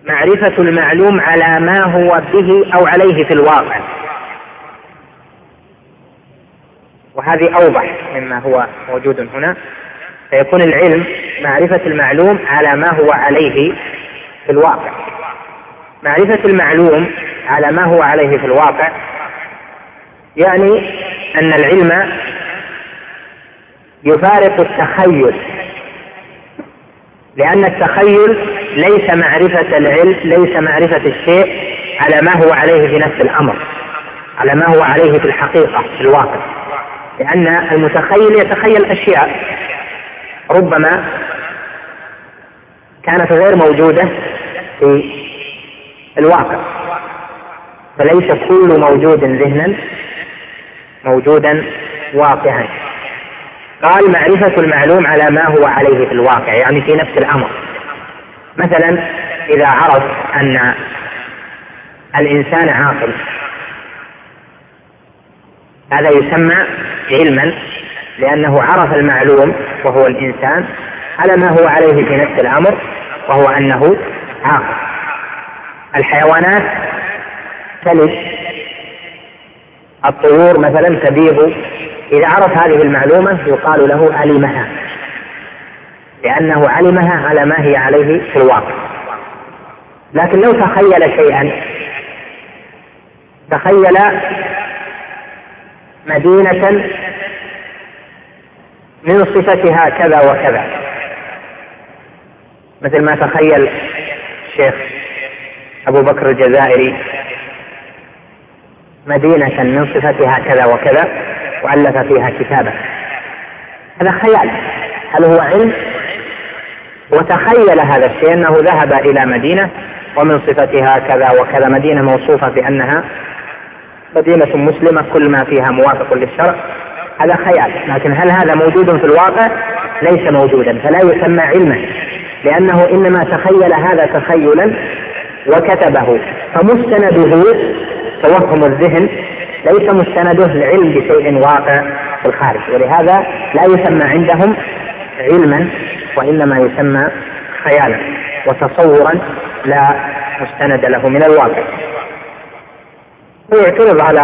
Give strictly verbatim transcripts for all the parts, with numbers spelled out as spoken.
معرفة المعلوم على ما هو به أو عليه في الواقع، وهذه أوضح مما هو موجود هنا. فيكون العلم معرفة المعلوم على ما هو عليه في الواقع. معرفة المعلوم على ما هو عليه في الواقع يعني أن العلم يفارق التخيل، لأن التخيل ليس معرفة العلم، ليس معرفة الشيء على ما هو عليه في نفس الأمر، على ما هو عليه في الحقيقة في الواقع، لأن المتخيل يتخيل أشياء ربما كانت غير موجودة في الواقع، فليس كل موجود ذهنا موجودا واقعا. قال معرفة المعلوم على ما هو عليه في الواقع يعني في نفس الأمر. مثلا إذا عرف أن الإنسان عاقل، هذا يسمى علما، لأنه عرف المعلوم وهو الإنسان على ما هو عليه في نفس الأمر، وهو أنه عاقل. الحيوانات تلد، الطيور مثلا تبيض، إذا عرف هذه المعلومة يقال له علمها، لأنه علمها على ما هي عليه في الواقع. لكن لو تخيل شيئا، تخيل مدينة من صفتها كذا وكذا، مثل ما تخيل الشيخ أبو بكر الجزائري مدينة من صفتها كذا وكذا وألف فيها كتابا، هذا خيال. هل هو علم؟ وتخيل هذا الشيء أنه ذهب إلى مدينة ومن صفتها كذا وكذا، مدينة موصوفة بأنها مدينة مسلمة كل ما فيها موافق للشرع، هذا خيال. لكن هل هذا موجود في الواقع؟ ليس موجودا، فلا يسمى علما، لأنه إنما تخيل هذا تخيلا وكتبه، فمستنده توهم الذهن، ليس مستنده العلم بشيء واقع في الخارج، ولهذا لا يسمى عندهم علما، وإنما يسمى خيالا وتصورا لا مستند له من الواقع. ويعترض على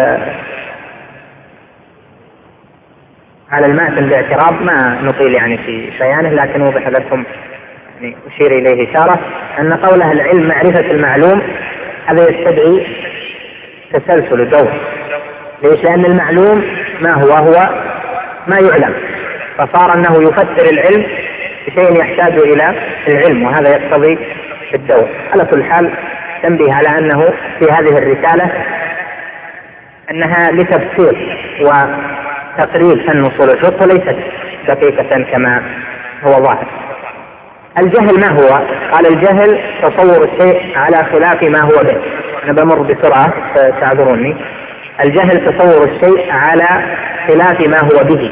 على الماتن باعتراض ما نطيل يعني في بيانه، لكن وضح لكم يعني أشير إليه إشارة أن قوله العلم معرفة المعلوم هذا يستدعي تسلسل الدور. ليش؟ لأن المعلوم ما هو هو ما يعلم، فصار أنه يفسر العلم بشيء يحتاج إلى العلم، وهذا يقتضي الدور. على كل حال تنبيه على أنه في هذه الرسالة أنها لتفسير وتقريب فن أصول الفقه، ليست دقيقة كما هو ظاهر. الجهل ما هو؟ قال الجهل تصور الشيء على خلاف ما هو به. أنا بمر بسرعة فتعذروني. الجهل تصور الشيء على خلاف ما هو به،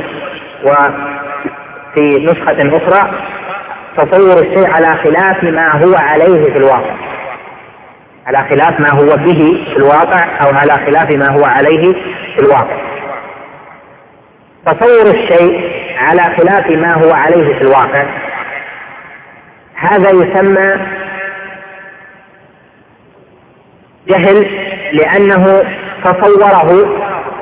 وفي نسخة أخرى تصور الشيء على خلاف ما هو عليه في الواقع، على خلاف ما هو به في الواقع أو على خلاف ما هو عليه في الواقع. تصور الشيء على خلاف ما هو عليه في الواقع هذا يسمى جهل، لأنه تصوره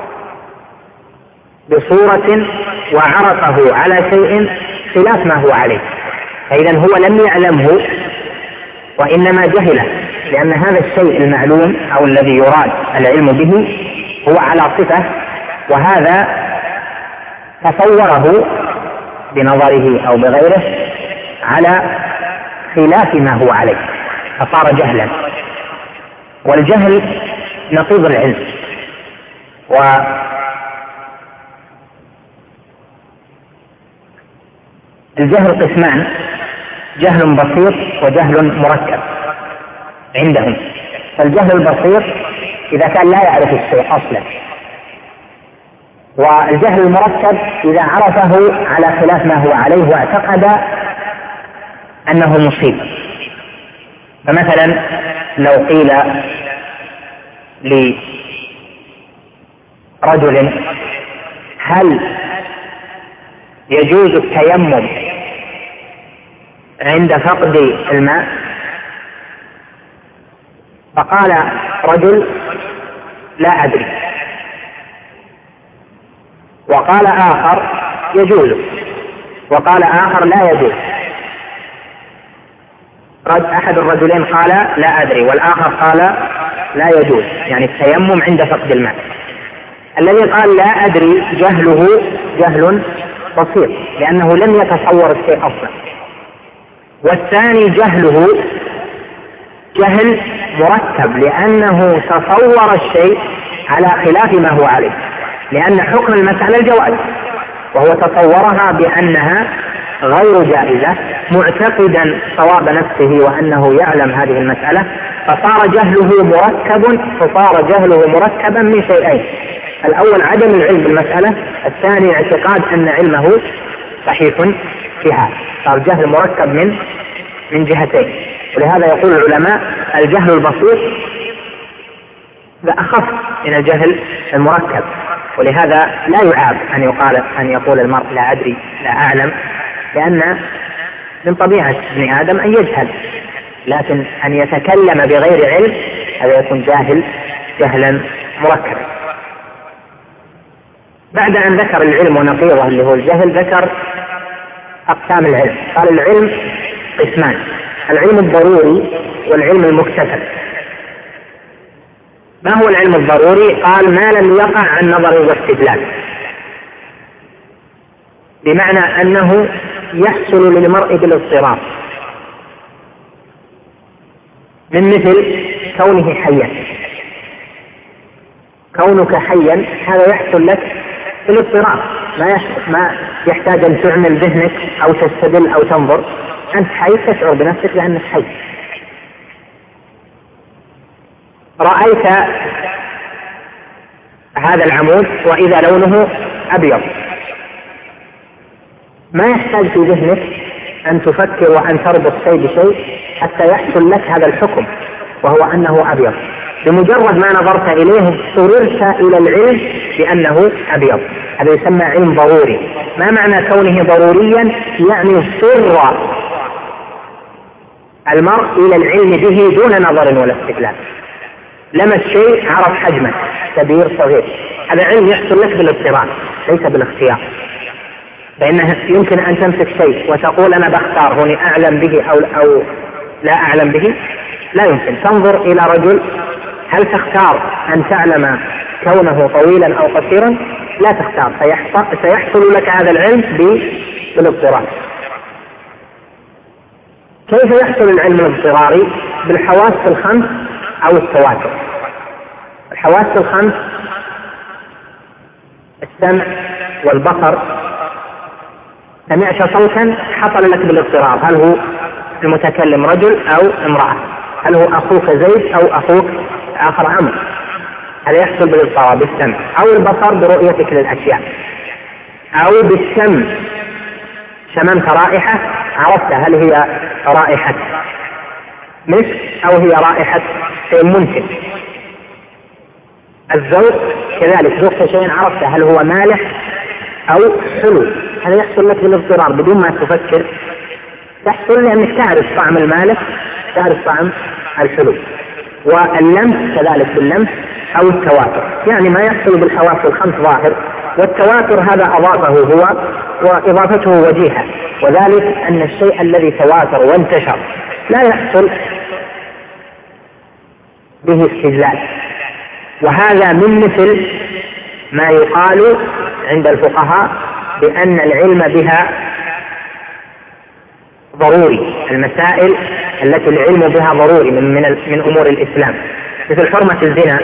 بصورة وعرفه على شيء خلاف ما هو عليه، فإذا هو لم يعلمه وإنما جهله، لأن هذا الشيء المعلوم أو الذي يراد العلم به هو على صفة، وهذا تصوره بنظره أو بغيره على خلاف ما هو عليه، فصار جهلا. والجهل نقيض العلم، والجهل قسمان: جهل بسيط وجهل مركب عندهم. فالجهل البسيط إذا كان لا يعرف الشيء أصلا، والجهل المركب إذا عرفه على خلاف ما هو عليه واعتقد أنه مصيب. فمثلا لو قيل لرجل هل يجوز التيمم عند فقد الماء؟ فقال رجل لا أدري، وقال آخر يجوز، وقال آخر لا يجوز. أحد الرجلين قال لا أدري والآخر قال لا يجوز، يعني التيمم عند فقد الماء. الذي قال لا أدري جهله جهل بسيط لأنه لم يتصور الشيء أصلا، والثاني جهله جهل مركب لأنه تصور الشيء على خلاف ما هو عليه، لأن حكم المسألة الجواز وهو تصورها بأنها غير جائزة معتقدا صواب نفسه وأنه يعلم هذه المسألة، فصار جهله مركب فصار جهله مركبا من شيئين: الأول عدم العلم بالمسألة، الثاني اعتقاد أن علمه صحيح فيها، صار جهل مركب من من جهتين. ولهذا يقول العلماء الجهل البسيط أخف من الجهل المركب، ولهذا لا يعاب أن يقال أن يقول المرء لا أدري لا أعلم، لأن من طبيعة ابن آدم أن يجهل، لكن أن يتكلم بغير علم هذا يكون جاهل جهلا مركبا. بعد أن ذكر العلم ونقيضه اللي هو الجهل ذكر أقسام العلم. قال العلم قسمان: العلم الضروري والعلم المكتسب. ما هو العلم الضروري؟ قال ما لم يقع عن نظر واستدلال، بمعنى أنه يحصل للمرء بالاضطرار، من مثل كونه حيا. كونك حيا هذا يحصل لك بالاضطرار، ما ما يحتاج أن تعمل ذهنك أو تستدل أو تنظر، أنت حي تشعر بنفسك لأنك حي. رأيت هذا العمود وإذا لونه أبيض، ما يحتاج في ذهنك أن تفكر وأن تربط شيء بشيء حتى يحصل لك هذا الحكم وهو أنه أبيض. بمجرد ما نظرت إليه اضطررت إلى العلم بأنه أبيض. هذا يسمى علم ضروري. ما معنى كونه ضروريا؟ يعني اضطر المرء إلى العلم به دون نظر ولا استدلال. لمس شيء عرف حجمه كبير صغير، هذا علم يحصل لك بالاضطرار ليس بالاختيار. فإنه يمكن أن تمسك شيء وتقول أنا بختار هوني أعلم به أو, أو لا أعلم به، لا يمكن. تنظر إلى رجل، هل تختار أن تعلم كونه طويلا أو قصيرا؟ لا تختار، سيحصل لك هذا العلم بالاضطرار. كيف يحصل العلم الاضطراري؟ بالحواس الخمس أو التواتر. الحواس الخمس السمع والبصر، سمعت صوتا حصل لك بالاضطرار، هل هو المتكلم رجل أو امرأة، هل هو أخوك زيد أو أخوك آخر عمرو، هذا يحصل بالاضطرار بالسمع. أو البصر برؤيتك للأشياء، أو بالشم، شممت رائحة عرفت هل هي رائحة مسك أو هي رائحة شيء منتن. الذوق كذلك، ذوقت شيء عرفت هل هو مالح أو حلو، هذا يحصل لك بالاضطرار بدون ما تفكر، تحصل لأنك تعرف طعم المالح تعرف طعم الحلو. واللمس كذلك باللمس أو التواتر، يعني ما يحصل بالحواس الخمس ظاهر، والتواتر هذا أضافه هو وإضافته وجيهة، وذلك أن الشيء الذي تواتر وانتشر لا يحصل به استدلال. وهذا من مثل ما يقال عند الفقهاء بأن العلم بها ضروري، المسائل التي العلم بها ضروري من, من, من أمور الإسلام، مثل حرمة الزنا،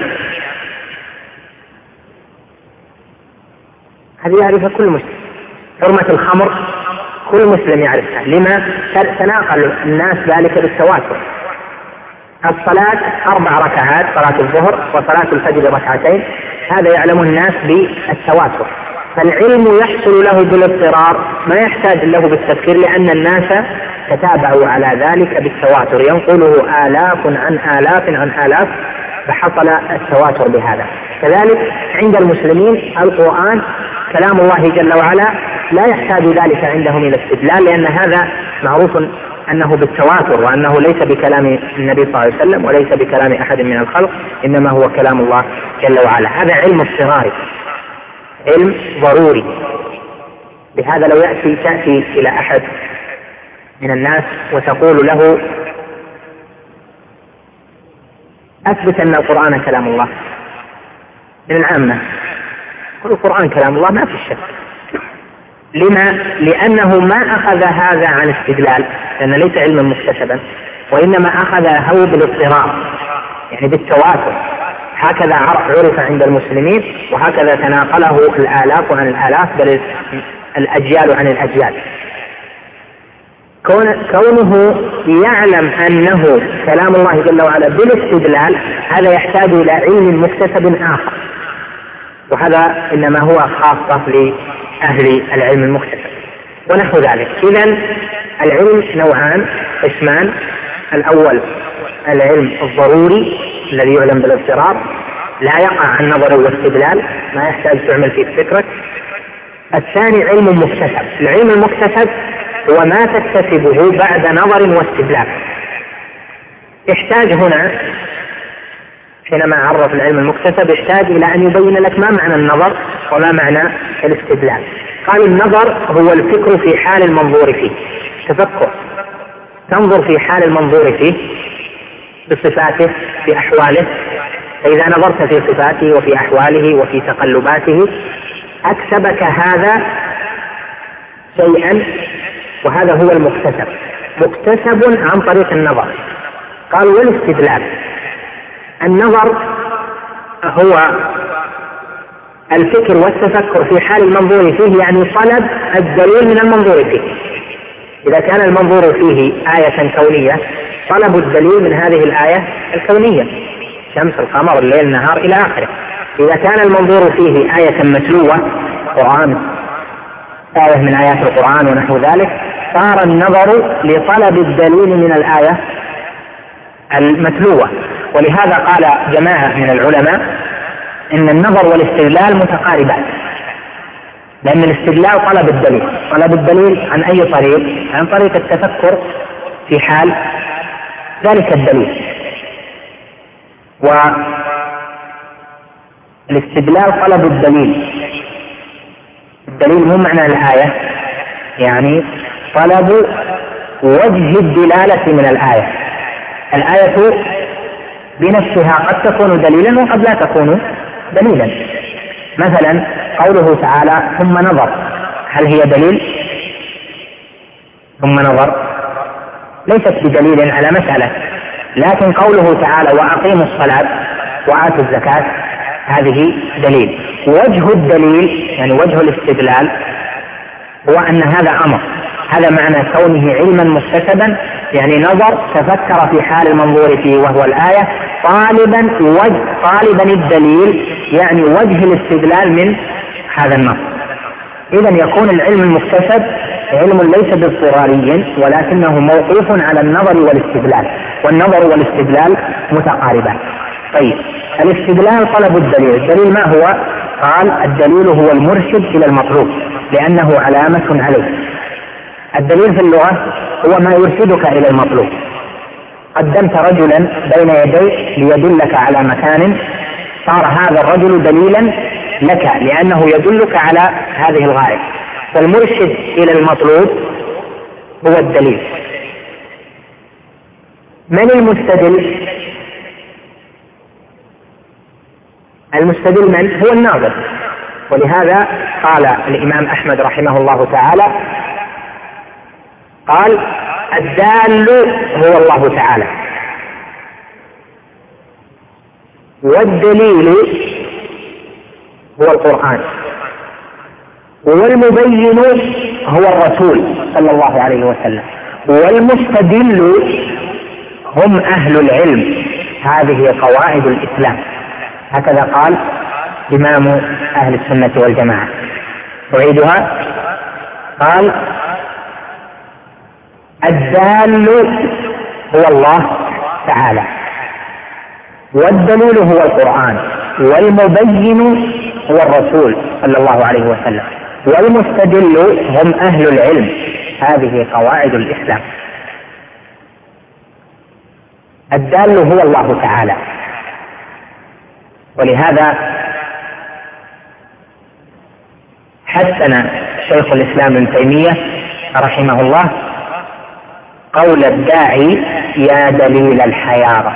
هذه يعرفها كل مسلم. حرمة الخمر كل مسلم يعرفها، لما تناقل الناس ذلك بالتواتر. الصلاة أربع ركعات، صلاة الظهر وصلاة الفجر ركعتين، هذا يعلم الناس بالتواتر. فالعلم يحصل له بالاضطرار، ما يحتاج له بالتفكير، لأن الناس تتابعوا على ذلك بالتواتر، ينقله آلاف عن آلاف عن آلاف، فحصل التواتر بهذا. كذلك عند المسلمين القرآن كلام الله جل وعلا لا يحتاج ذلك عندهم إلى استدلال، لأن هذا معروف أنه بالتواتر، وأنه ليس بكلام النبي صلى الله عليه وسلم وليس بكلام أحد من الخلق، إنما هو كلام الله جل وعلا. هذا علم اضطراري، علم ضروري. بهذا لو يأتي تأتي إلى أحد من الناس وتقول له أثبت أن القرآن كلام الله، من العامة يقول القرآن كلام الله ما في شك. لما؟ لأنه ما أخذ هذا عن استدلال، لأنه ليس علما مكتسبا، وإنما أخذه بالاضطرار، يعني بالتواتر. هكذا عرف عند المسلمين، وهكذا تناقله الآلاف عن الآلاف، بل الأجيال عن الأجيال. كونه يعلم أنه كلام الله جل وعلا بالاستدلال، هذا يحتاج إلى علم مكتسب آخر، وهذا إنما هو خاصة لأهل العلم المكتسب ونحو ذلك. إذن العلم نوعان اسمان: الأول العلم الضروري الذي يعلم بالاضطرار، لا يقع عن نظر واستدلال، ما يحتاج تعمل فيه فكرك. الثاني علم مكتسب. العلم المكتسب هو ما تكتسبه بعد نظر واستدلال. يحتاج هنا حينما عرف العلم المكتسب يحتاج إلى أن يبين لك ما معنى النظر وما معنى الاستدلال. قال النظر هو الفكر في حال المنظور فيه، تفكر، تنظر في حال المنظور فيه بصفاته في أحواله، فإذا نظرت في صفاته وفي أحواله وفي تقلباته أكسبك هذا شيئا، وهذا هو المكتسب، مكتسب عن طريق النظر. قال والاستدلال، النظر هو الفكر والتفكر في حال المنظور فيه، يعني طلب الدليل من المنظور فيه. إذا كان المنظور فيه آية كونية، طلب الدليل من هذه الآية الكونية، شمس، القمر، الليل، النهار إلى آخره. إذا كان المنظور فيه آية متلوة، قرآن، آية من آيات القرآن ونحو ذلك، صار النظر لطلب الدليل من الآية المتلوة. ولهذا قال جماعة من العلماء إن النظر والاستدلال متقاربان، لأن الاستدلال طلب الدليل، طلب الدليل عن أي طريق؟ عن طريق التفكر في حال ذلك الدليل. والاستدلال طلب الدليل، الدليل مو معنى الآية، يعني طلب وجه الدلالة من الآية. الآية بنفسها قد تكون دليلا وقد لا تكون دليلا. مثلا قوله تعالى ثم نظر، هل هي دليل؟ ثم نظر ليست بدليل على مسألة، لكن قوله تعالى وأقيموا الصلاة وآتوا الزكاة هذه دليل. وجه الدليل يعني وجه الاستدلال هو أن هذا أمر، هذا معنى كونه علما مكتسبا، يعني نظر، تفكر في حال المنظور فيه وهو الآية، طالبا وجه طالبا الدليل، يعني وجه الاستدلال من هذا النص. إذن يكون العلم المكتسب علم ليس باضطراري، ولكنه موقوف على النظر والاستدلال، والنظر والاستدلال متقاربان. طيب، الاستدلال طلب الدليل. الدليل ما هو؟ قال الدليل هو المرشد إلى المطلوب لأنه علامة عليه. الدليل في اللغة هو ما يرشدك إلى المطلوب. قدمت رجلا بين يديك ليدلك على مكان، صار هذا الرجل دليلا لك لأنه يدلك على هذه الغاية. فالمرشد إلى المطلوب هو الدليل. من المستدل؟ المستدل من؟ هو الناظر. ولهذا قال الإمام أحمد رحمه الله تعالى، قال الدال هو الله تعالى، والدليل هو القرآن، والمبين هو الرسول صلى الله عليه وسلم، والمستدل هم أهل العلم. هذه قواعد الإسلام. هكذا قال إمام أهل السنة والجماعة. أعيدها. قال الدال هو الله تعالى، والدليل هو القرآن، والمبين هو الرسول صلى الله عليه وسلم، والمستدل هم أهل العلم. هذه قواعد الإسلام. الدال هو الله تعالى. ولهذا حسن شيخ الإسلام ابن تيمية رحمه الله قول الداعي يا دليل الحيارى،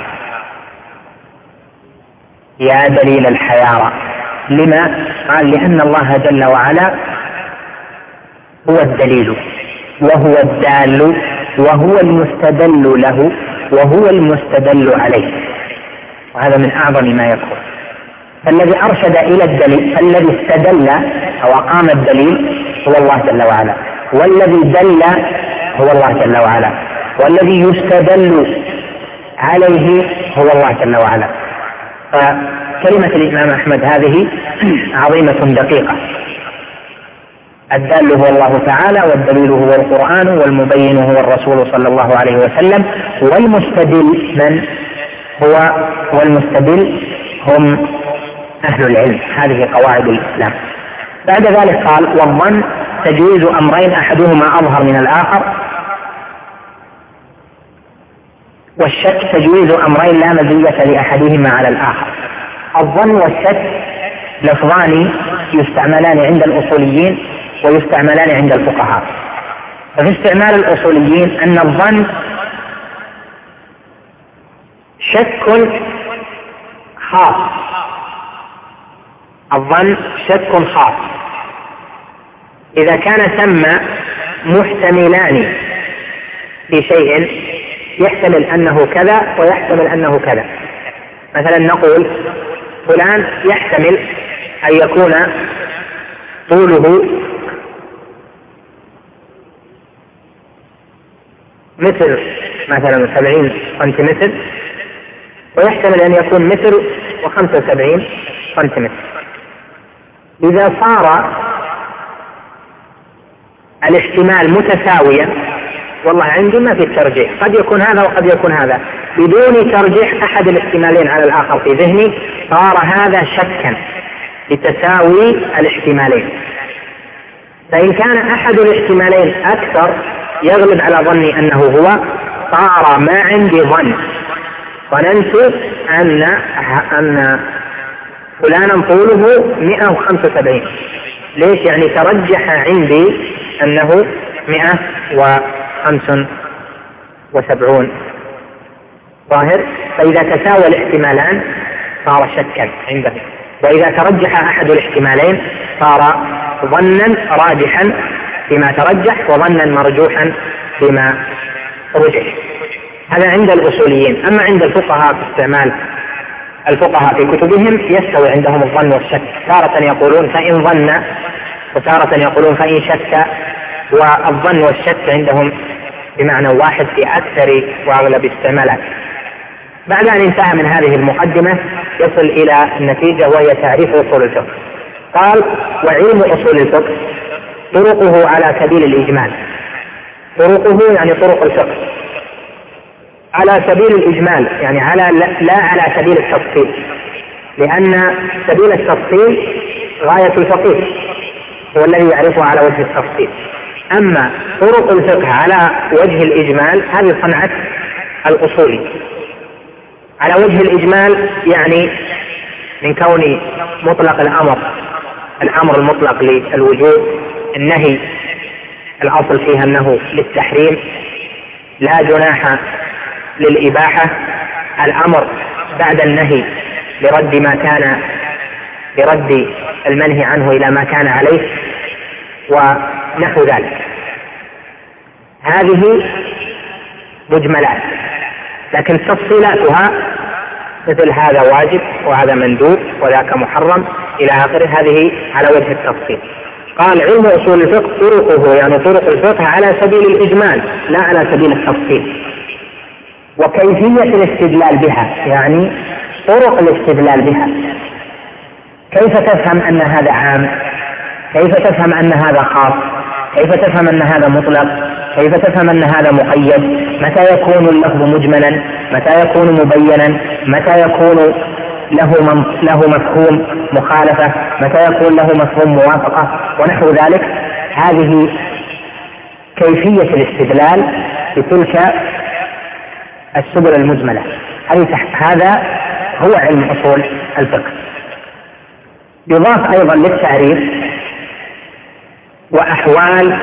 يا دليل الحيارى. لما؟ قال لأن الله جل وعلا هو الدليل وهو الدال وهو المستدل له وهو المستدل عليه، وهذا من أعظم ما يكون. فالذي أرشد إلى الدليل، الذي استدل أو أقام الدليل هو الله جل وعلا، والذي دل هو الله جل وعلا، والذي يستدل عليه هو الله جل وعلا. فكلمة الإمام أحمد هذه عظيمة دقيقة. الدال هو الله تعالى، والدليل هو القرآن، والمبين هو الرسول صلى الله عليه وسلم، والمستدل من هو؟ والمستدل هم أهل العلم. هذه قواعد الإسلام. بعد ذلك قال والظن تجويز أمرين أحدهما أظهر من الآخر، والشك تجويز أمرين لا مزية لأحدهما على الآخر. الظن والشك لفظان يستعملان عند الأصوليين ويستعملان عند الفقهاء. ففي استعمال الأصوليين أن الظن شك خاص، الظن شك خاص إذا كان ثم محتملان في شيء، يحتمل أنه كذا ويحتمل أنه كذا. مثلا نقول فلان يحتمل أن يكون طوله متر مثلا سبعين سنتيمتر، ويحتمل أن يكون متر وخمسة وسبعين سنتيمتر. إذا صار الاحتمال متساويا، والله عندي ما في الترجيح، قد يكون هذا وقد يكون هذا، بدون ترجيح أحد الاحتمالين على الآخر في ذهني، صار هذا شكا لتساوي الاحتمالين. فإن كان أحد الاحتمالين أكثر يغلب على ظني أنه هو، صار ما عندي ظن، ظننت أن أن فلانا طوله مئة وخمسة وسبعين. ليش؟ يعني ترجح عندي أنه مئة وخمسة وسبعون ظاهر. فإذا تساوى الاحتمالان صار شكا عنده، وإذا ترجح أحد الاحتمالين صار ظنا راجحا فيما ترجح وظنا مرجوحا فيما رجح. هذا عند الأصوليين. أما عند الفقهاء في استعمال الفقهاء في كتبهم يستوي عندهم الظن والشك، تارة يقولون فإن ظن وتارة يقولون فإن شك، والظن والشك عندهم بمعنى واحد في أكثر وأغلب استعمالات. بعد أن انتهى من هذه المقدمة يصل إلى النتيجة وهي تعريف أصول الفقه. قال وعلم أصول الفقه طرقه على سبيل الإجمال. طرقه يعني طرق الفقه على سبيل الإجمال، يعني على لا على سبيل التفصيل، لأن سبيل التفصيل غاية الفقيه هو الذي يعرفه على وجه التفصيل. أما طرق الفقه على وجه الإجمال هذه صنعة الأصولي. على وجه الإجمال يعني من كون مطلق الأمر الأمر المطلق للوجوب، النهي الأصل فيها أنه للتحريم، لا جناح للإباحة، الأمر بعد النهي لرد ما كان لرد المنهي عنه إلى ما كان عليه ونحو ذلك. هذه مجملات، لكن تفصيلاتها مثل هذا واجب وهذا مندوب وذاك محرم إلى آخره، هذه على وجه التفصيل. قال علم أصول الفقه طرقه يعني طرق الفقه على سبيل الإجمال لا على سبيل التفصيل. وكيفية الاستدلال بها يعني طرق الاستدلال بها، كيف تفهم أن هذا عام، كيف تفهم أن هذا خاص، كيف تفهم أن هذا مطلق، كيف تفهم أن هذا مقيد، متى يكون اللفظ مجملا، متى يكون مبينا، متى يكون له له مفهوم مخالفة، متى يكون له مفهوم موافقة ونحو ذلك. هذه كيفية الاستدلال بتلك السبل المجملة. هذا هو علم أصول الفقه. يضاف أيضا للتعريف وأحوال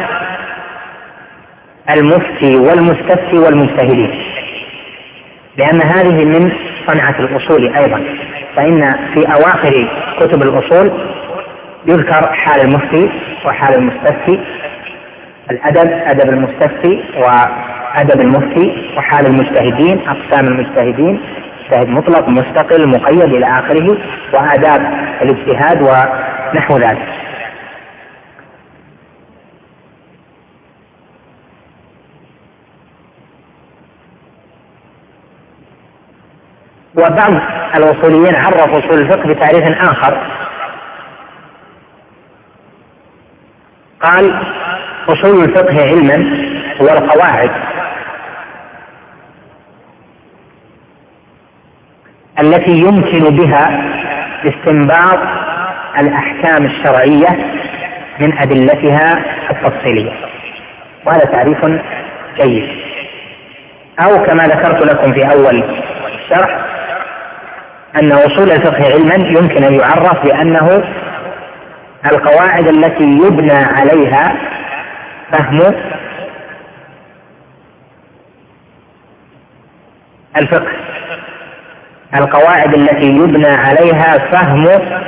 المفتي والمستفتي والمجتهدين، لأن هذه من صنعة الأصول أيضا. فإن في أواخر كتب الأصول يذكر حال المفتي وحال المستفتي، الأدب أدب المستفتي وأدب المفتي، وحال المجتهدين أقسام المجتهدين، مجتهد مطلق مستقل مقيد إلى آخره، وآداب الاجتهاد ونحو ذلك. وبعض الأصوليين عرفوا أصول الفقه بتعريف آخر، قال أصول الفقه علما هو القواعد التي يمكن بها استنباط الأحكام الشرعية من أدلتها التفصيلية. وهذا تعريف جيد. أو كما ذكرت لكم في أول الشرح أن أصول الفقه علما يمكن أن يعرف بأنه القواعد التي يبنى عليها فهم الفقه، القواعد التي يبنى عليها فهم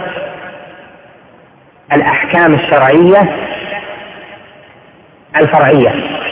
الأحكام الشرعية الفرعية.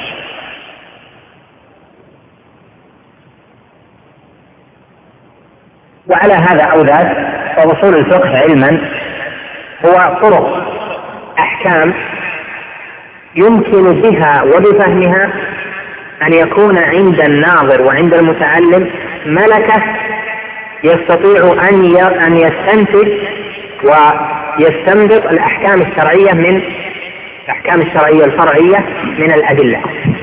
وعلى هذا أو ذاك فأصول الفقه علما هو طرق أحكام يمكن بها وبفهمها أن يكون عند الناظر وعند المتعلم ملكة يستطيع أن يستنتج ويستنبط الأحكام الشرعية من الأحكام الشرعية الفرعية من الأدلة.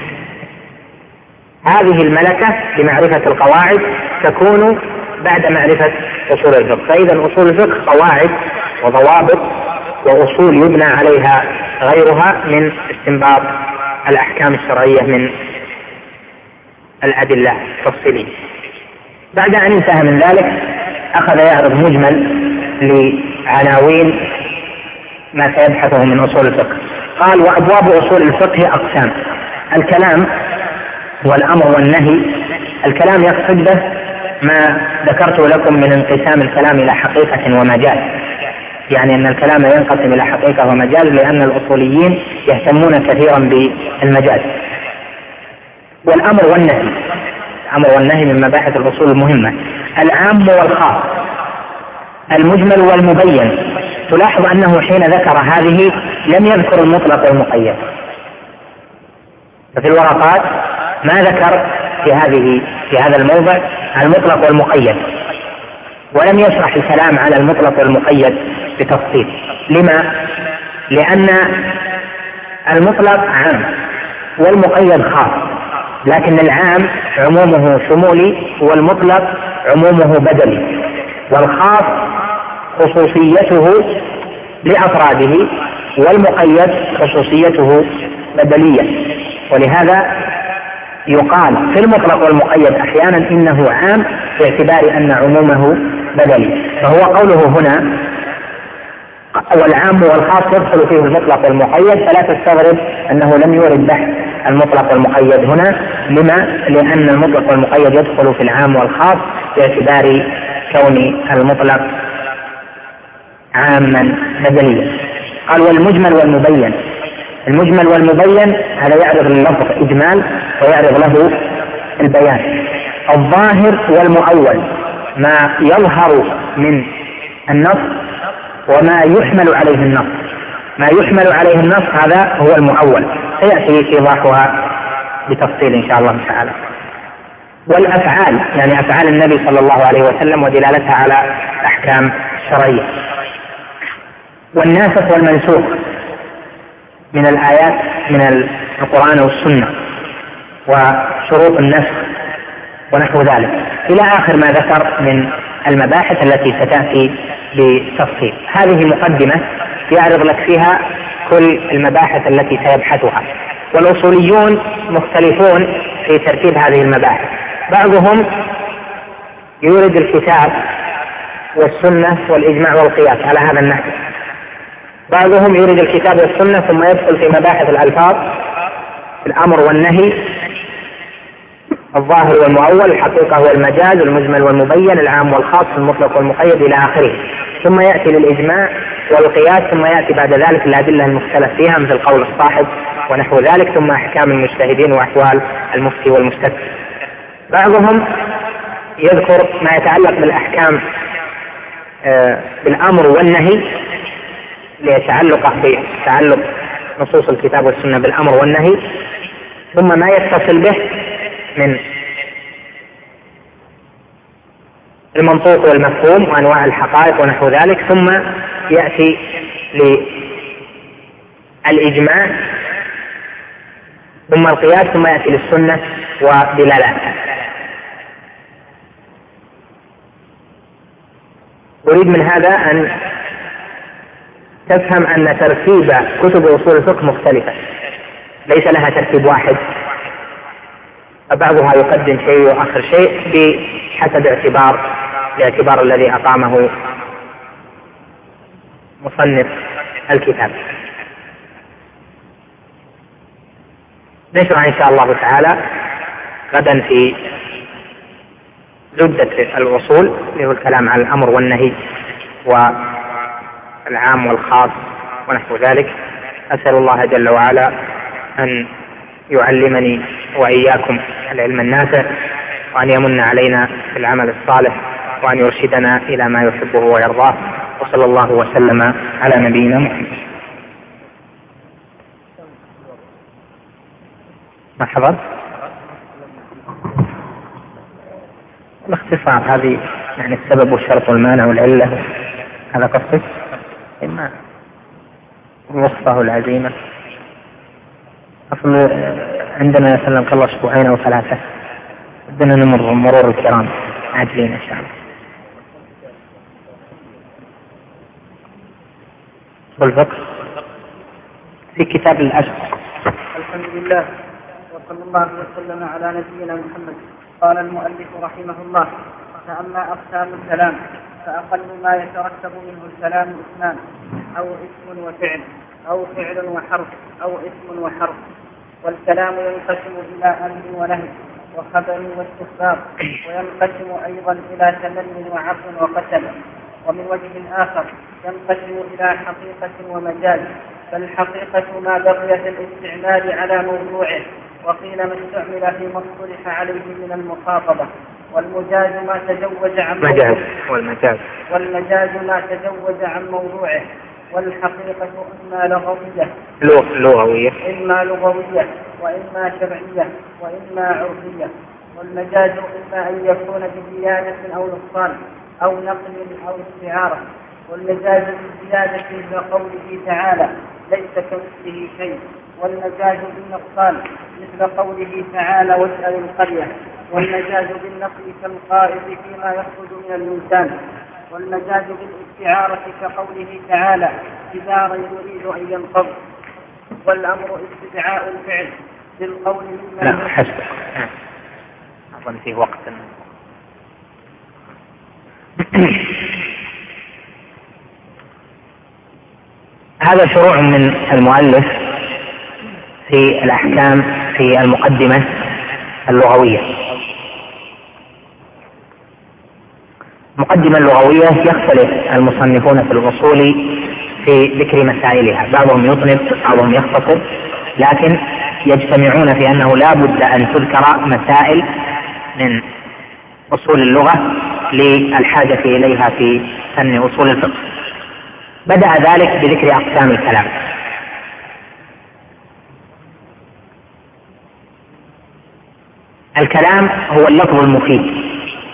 هذه الملكة بمعرفة القواعد تكون بعد معرفة أصول الفقه. فإذا أصول الفقه قواعد وضوابط وأصول يبنى عليها غيرها من استنباط الأحكام الشرعية من الأدلة التفصيلية. بعد أن انتهى من ذلك أخذ يعرض مجمل لعناوين ما سيبحثه من أصول الفقه. قال: وأبواب أصول الفقه أقسام: الكلام والأمر والنهي. الكلام يقصد به ما ذكرت لكم من انقسام الكلام إلى حقيقة ومجال، يعني أن الكلام ينقسم إلى حقيقة ومجال، لأن الأصوليين يهتمون كثيرا بالمجال. والأمر والنهي، الأمر والنهي من مباحث الأصول المهمة. العام والخاص، المجمل والمبين. تلاحظ أنه حين ذكر هذه لم يذكر المطلق والمقيد، ففي الورقات ما ذكر في هذه في هذا الموضع المطلق والمقيد، ولم يشرح الكلام على المطلق والمقيد بتفصيل. لما؟ لأن المطلق عام والمقيد خاص، لكن العام عمومه شمولي والمطلق عمومه بدلي، والخاص خصوصيته لأفراده والمقيد خصوصيته بدلية. ولهذا يقال في المطلق والمقيد أحيانا إنه عام باعتبار أن عمومه بدلي. فهو قوله هنا والعام والخاص يدخل فيه المطلق والمقيد، فلا تستغرب أنه لم يورد بحث المطلق والمقيد هنا. لما؟ لأن المطلق والمقيد يدخل في العام والخاص باعتبار كون المطلق عاما بدليا. قال: والمجمل والمبين. المجمل والمبين هذا يعرض لللفظ إجمال ويعرض له البيان. الظاهر والمؤول، ما يظهر من النص وما يحمل عليه النص. ما يحمل عليه النص هذا هو المؤول، سيأتي إيضاحها بتفصيل إن شاء الله تعالى. والأفعال، يعني أفعال النبي صلى الله عليه وسلم ودلالتها على أحكام شرعية. والناسخ والمنسوخ من الآيات من القرآن والسنة، وشروط النسخ ونحو ذلك إلى آخر ما ذكر من المباحث التي ستأتي بتفصيل. هذه مقدمة يعرض لك فيها كل المباحث التي سيبحثها. والأصوليون مختلفون في ترتيب هذه المباحث. بعضهم يورد الكتاب والسنة والإجماع والقياس على هذا النحو. بعضهم يورد الكتاب والسنة ثم يدخل في مباحث الألفاظ في الأمر والنهي، الظاهر والمؤول، الحقيقة والمجاز، المجمل والمبين، العام والخاص، المطلق والمقيد إلى آخره، ثم يأتي للإجماع والقياس، ثم يأتي بعد ذلك الأدلة المختلف فيها مثل قول الصاحب ونحو ذلك، ثم أحكام المجتهدين وأحوال المفتي والمستفتي. بعضهم يذكر ما يتعلق بالأحكام آه بالأمر والنهي ليتعلق بتعلق نصوص الكتاب والسنة بالأمر والنهي، ثم ما يتصل به من المنطوق والمفهوم وأنواع الحقائق ونحو ذلك، ثم يأتي للإجماع ثم القياس، ثم يأتي للسنة ودلالاتها. أريد من هذا أن تفهم أن ترتيب كتب أصول الفقه مختلفة، ليس لها ترتيب واحد، فبعضها يقدم شيء وآخر شيء بحسب اعتبار باعتبار الذي أقامه مصنف الكتاب. نشرع إن شاء الله تعالى غدا في زبدة الأصول اللي هو الكلام عن الأمر والنهي والعام والخاص ونحو ذلك. أسأل الله جل وعلا أن يعلمني وإياكم العلم النافع، وأن يمن علينا في العمل الصالح، وأن يرشدنا إلى ما يحبه ويرضاه، وصلى الله وسلم على نبينا محمد. مرحبا. باختصار هذه يعني السبب والشرط والمانع والعلة، هذا قصدك؟ إما الوصفة والعزيمة. أصل عندنا يسلم الله أسبوعين أو ثلاثة، بدنا نمر مرور الكرام عاجلين إن شاء الله. والفقه في كتاب الأشهر. الحمد لله وصلى الله وسلم على نبينا محمد. قال المؤلف رحمه الله: فأما أقسام الكلام فأقل ما يترتب منه الكلام اثنان: أو اسم وفعل، أو فعل وحرف، أو اسم وحرف. والكلام ينقسم إلى أمر ونهي وخبر واستخبار، وينقسم أيضا إلى تمن وعرض وقسم. ومن وجه آخر ينقسم إلى حقيقة ومجاز، فالحقيقة ما بقي في الاستعمال على موضوعه، وقيل ما استعمل فيما اصطلح عليه من المخاطبة. والمجاز ما تزوج عن مجاز والمجاز والمجاز ما تزوج عن موضوعه. والحقيقة إما لغوية لغوية إما لغوية وإما شرعية وإما عرفية. والمجاز إما أن يكون بزيادة أو نقصان أو نقل أو استعارة. والمجاز بالزيادة كقوله تعالى: ليس كمثله شيء. والمجاز بالنقصان مثل قوله تعالى: واسأل القرية. والمجاز بالنقل كالقائد فيما يخرج من الميزان. والمجاز بالاستعارة كقوله تعالى: جدارا يريد أن ينقض. والأمر استدعاء الفعل بالقول مما لا حسب أظن فيه وقت. هذا شروع من المؤلف في الأحكام في المقدمة اللغوية. المقدمة اللغوية يختلف المصنفون في الأصول في ذكر مسائلها، بعضهم يطلب بعضهم يختصر، لكن يجتمعون في أنه لا بد أن تذكر مسائل من أصول اللغة للحاجة إليها في فن أصول الفقه. بدأ ذلك بذكر أقسام الكلام. الكلام هو اللفظ المفيد،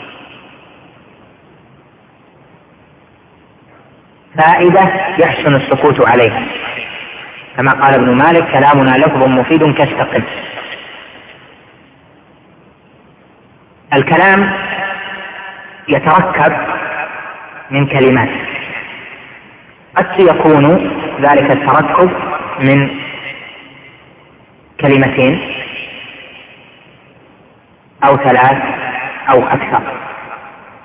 فائدة يحسن السكوت عليها، كما قال ابن مالك: كلامنا لفظ مفيد كاستقم. الكلام يتركب من كلمات، قد يكون ذلك التركب من كلمتين أو ثلاث أو أكثر،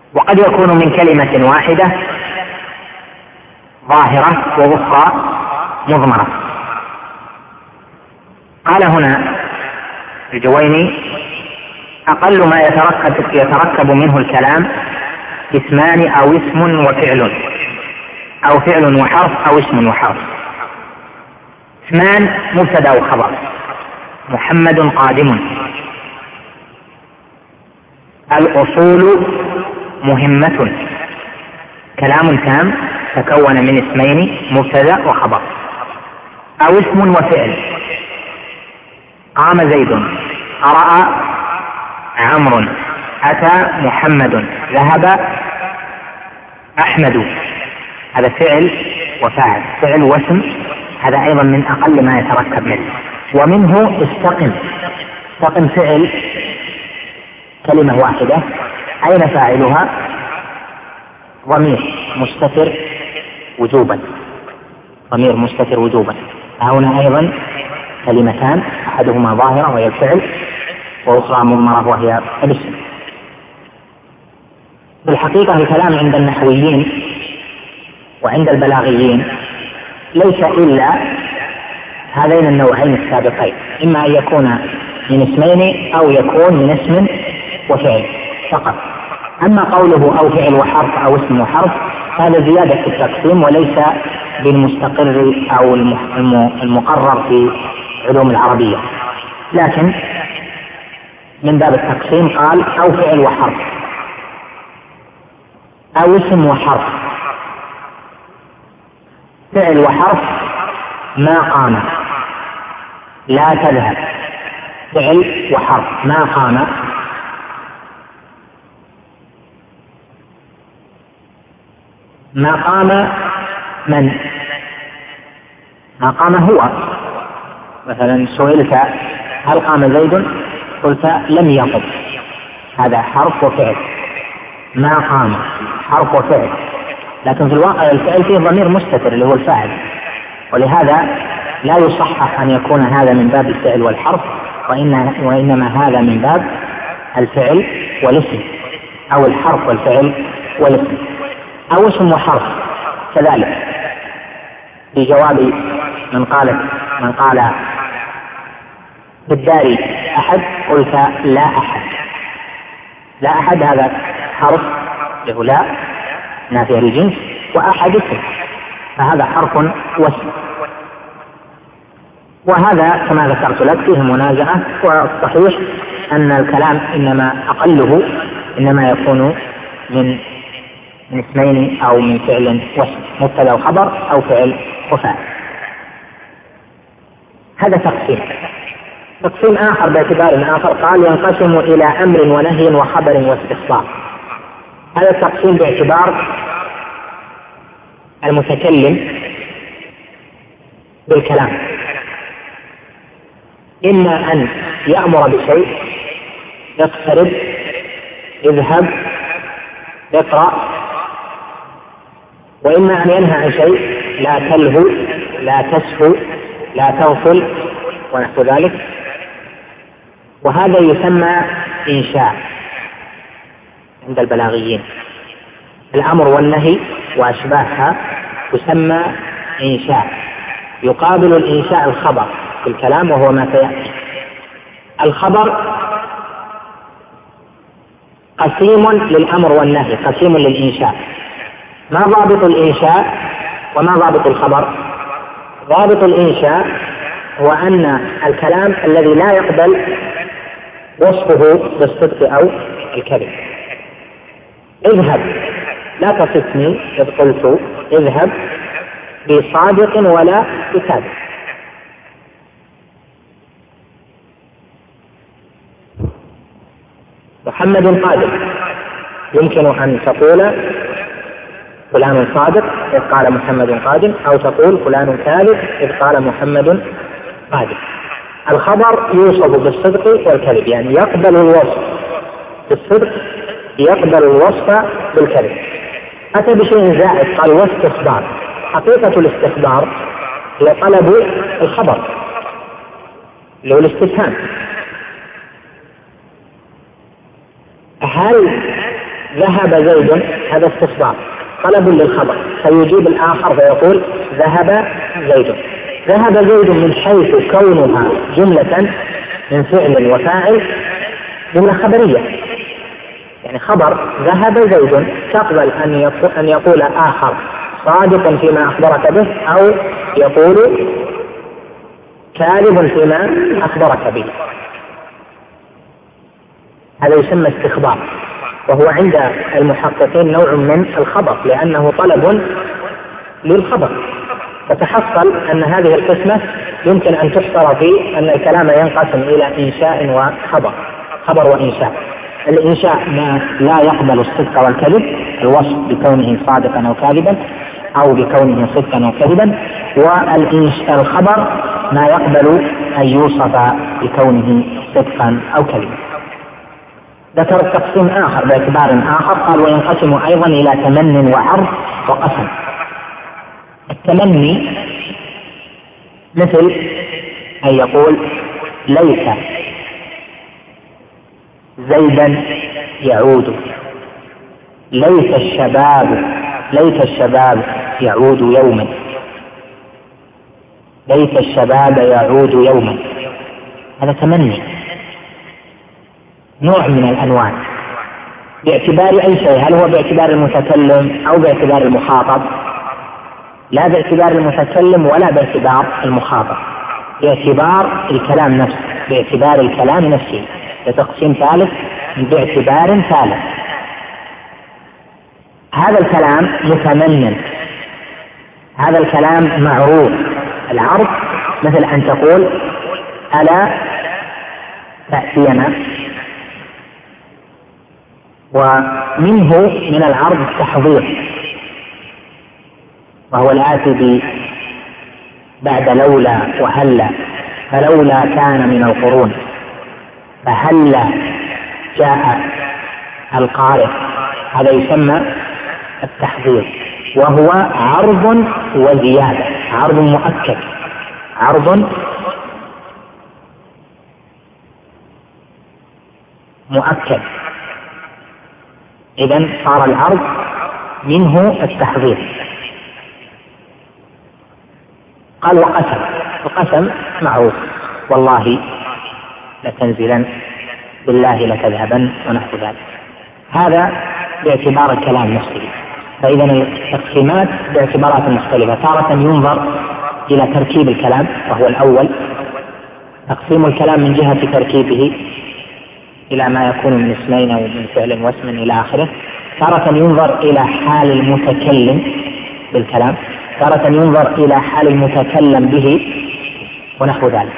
وقد يكون من كلمة واحدة ظاهرة وأخرى مضمرة. قال هنا الجويني: أقل ما يتركب, يتركب منه الكلام اسمان أو اسم وفعل، أو فعل وحرف أو اسم وحرف. اسمان مبتدأ وخبر: محمد قادم. الأصول مهمة، كلام تام تكون من اسمين مبتدأ وخبر. أو اسم وفعل: قام زيد، قرأ عمرو، أتى محمد، ذهب أحمد. هذا فعل وفاعل، فعل واسم، هذا أيضا من أقل ما يتركب منه. ومنه استقم. استقم فعل كلمة واحدة، أين فاعلها؟ ضمير مستتر وجوبا، ضمير مستتر وجوبا. هنا أيضا كلمتان، أحدهما ظاهرة وهي الفعل، وأخرى مضمرة وهي الاسم. في الحقيقة الكلام عند النحويين وعند البلاغيين ليس إلا هذين النوعين السابقين، إما أن يكون من اسمين أو يكون من اسم وفعل فقط. أما قوله أو فعل وحرف أو اسم وحرف هذا زيادة في التقسيم وليس بالمستقر أو المقرر في علوم العربية، لكن من باب التقسيم قال أو فعل وحرف أو اسم وحرف. فعل وحرف: ما قام، لا تذهب. فعل وحرف: ما قام، ما قام من؟ ما قام هو. مثلا سئلت هل قام زيد؟ قلت لم يقم، هذا حرف وفعل. ما قام حرف وفعل، لكن في الواقع الفعل فيه ضمير مستتر اللي هو الفاعل، ولهذا لا يصحح أن يكون هذا من باب الفعل والحرف، وإن وإنما هذا من باب الفعل والاسم، أو الحرف والفعل والاسم. أو اسم وحرف كذلك. في جواب من قال من قال في الدار أحد قلت لا أحد. لا أحد هذا حرف له لا نافية للجنس، وأحد اسم، فهذا حرف واسم. وهذا كما ذكرت لك فيه منازعة، والصحيح أن الكلام إنما أقله إنما يكون من من اسمين أو من فعل واسم، مبتدأ وخبر أو فعل وفاعل. هذا تقسيم. تقسيم آخر باعتبار آخر قال ينقسم إلى أمر ونهي وخبر واستخبار. هذا التقسيم باعتبار المتكلم بالكلام، إما أن يأمر بشيء: اقترب، اذهب، اقرأ. وإما أن ينهى عن شيء: لا تلهو، لا تسهو، لا تغفل، ونحو ذلك. وهذا يسمى إنشاء عند البلاغيين. الأمر والنهي وأشباهها تسمى إنشاء. يقابل الإنشاء الخبر في الكلام وهو ما سيأتي. الخبر قسيم للأمر والنهي، قسيم للإنشاء. ما ضابط الإنشاء وما ضابط الخبر؟ ضابط الإنشاء هو أن الكلام الذي لا يقبل وصفه بالصدق أو الكذب. اذهب، لا تصفني إذ قلت اذهب بصادق ولا بكاذب. محمد قادم، يمكن أن تقول فلان صادق إذ قال محمد قادم، أو تقول فلان كاذب إذ قال محمد قادم. الخبر يوصف بالصدق والكذب، يعني يقبل الوصف بالصدق، يقبل الوصف بالكذب. أتى بشيء زائد قال واستخبار. حقيقة الاستخبار هي طلب الخبر اللي هو الاستفهام. هل ذهب زيد هذا استخبار طلب للخبر، فيجيب الآخر فيقول ذهب زيد. ذهب زيد من حيث كونها جملة من فعل وفاعل جملة خبرية، يعني خبر ذهب زيد تقبل أن يقول آخر صادق فيما أخبرك به أو يقول كاذب فيما أخبرك به. هذا يسمى استخبار، وهو عند المحققين نوع من الخبر لأنه طلب للخبر. فتحصل أن هذه القسمة يمكن أن تحصر في أن الكلام ينقسم إلى إنشاء وخبر، خبر وإنشاء. الإنشاء ما لا يقبل الصدق والكذب، الوصف بكونه صادقا أو كاذبا أو بكونه صدقا أو كذبا، والخبر ما يقبل أن يوصف بكونه صدقا أو كذبا. ذكر تقسيم آخر باعتبار آخر، قال وينقسم أيضا إلى تمن وعرض وقسم. التمني مثل أن يقول ليس زيدا يعود، ليس الشباب ليس الشباب يعود يوما، ليس الشباب يعود يوما. هذا تمني، نوع من الأنواع باعتبار أي شيء. هل هو باعتبار المتكلم أو باعتبار المخاطب؟ لا باعتبار المتكلم ولا باعتبار المخاطب، باعتبار الكلام نفسه، باعتبار الكلام نفسه. لتقسيم ثالث باعتبار ثالث. هذا الكلام متمنن، هذا الكلام معروف. العرض مثل أن تقول ألا تأتينا، ومنه من العرض التحضير، وهو الآتي بعد لولا وهلا، فلولا كان من القرون، فهلا جاء القارئ. هذا يسمى التحضير، وهو عرض وزيادة، عرض مؤكد، عرض مؤكد. إذن صار العرض منه التحضير. قال وقسم، القسم معروف، والله لتنزلن، بالله لتذهبن، ونحو ذلك. هذا باعتبار الكلام نفسه. فإذا التقسيمات باعتبارات مختلفة. تارة ينظر إلى تركيب الكلام وهو الأول، تقسيم الكلام من جهة تركيبه إلى ما يكون من اسمين أو من فعل واسم إلى آخره. تارة ينظر إلى حال المتكلم بالكلام، تارة ينظر إلى حال المتكلم به، ونحو ذلك.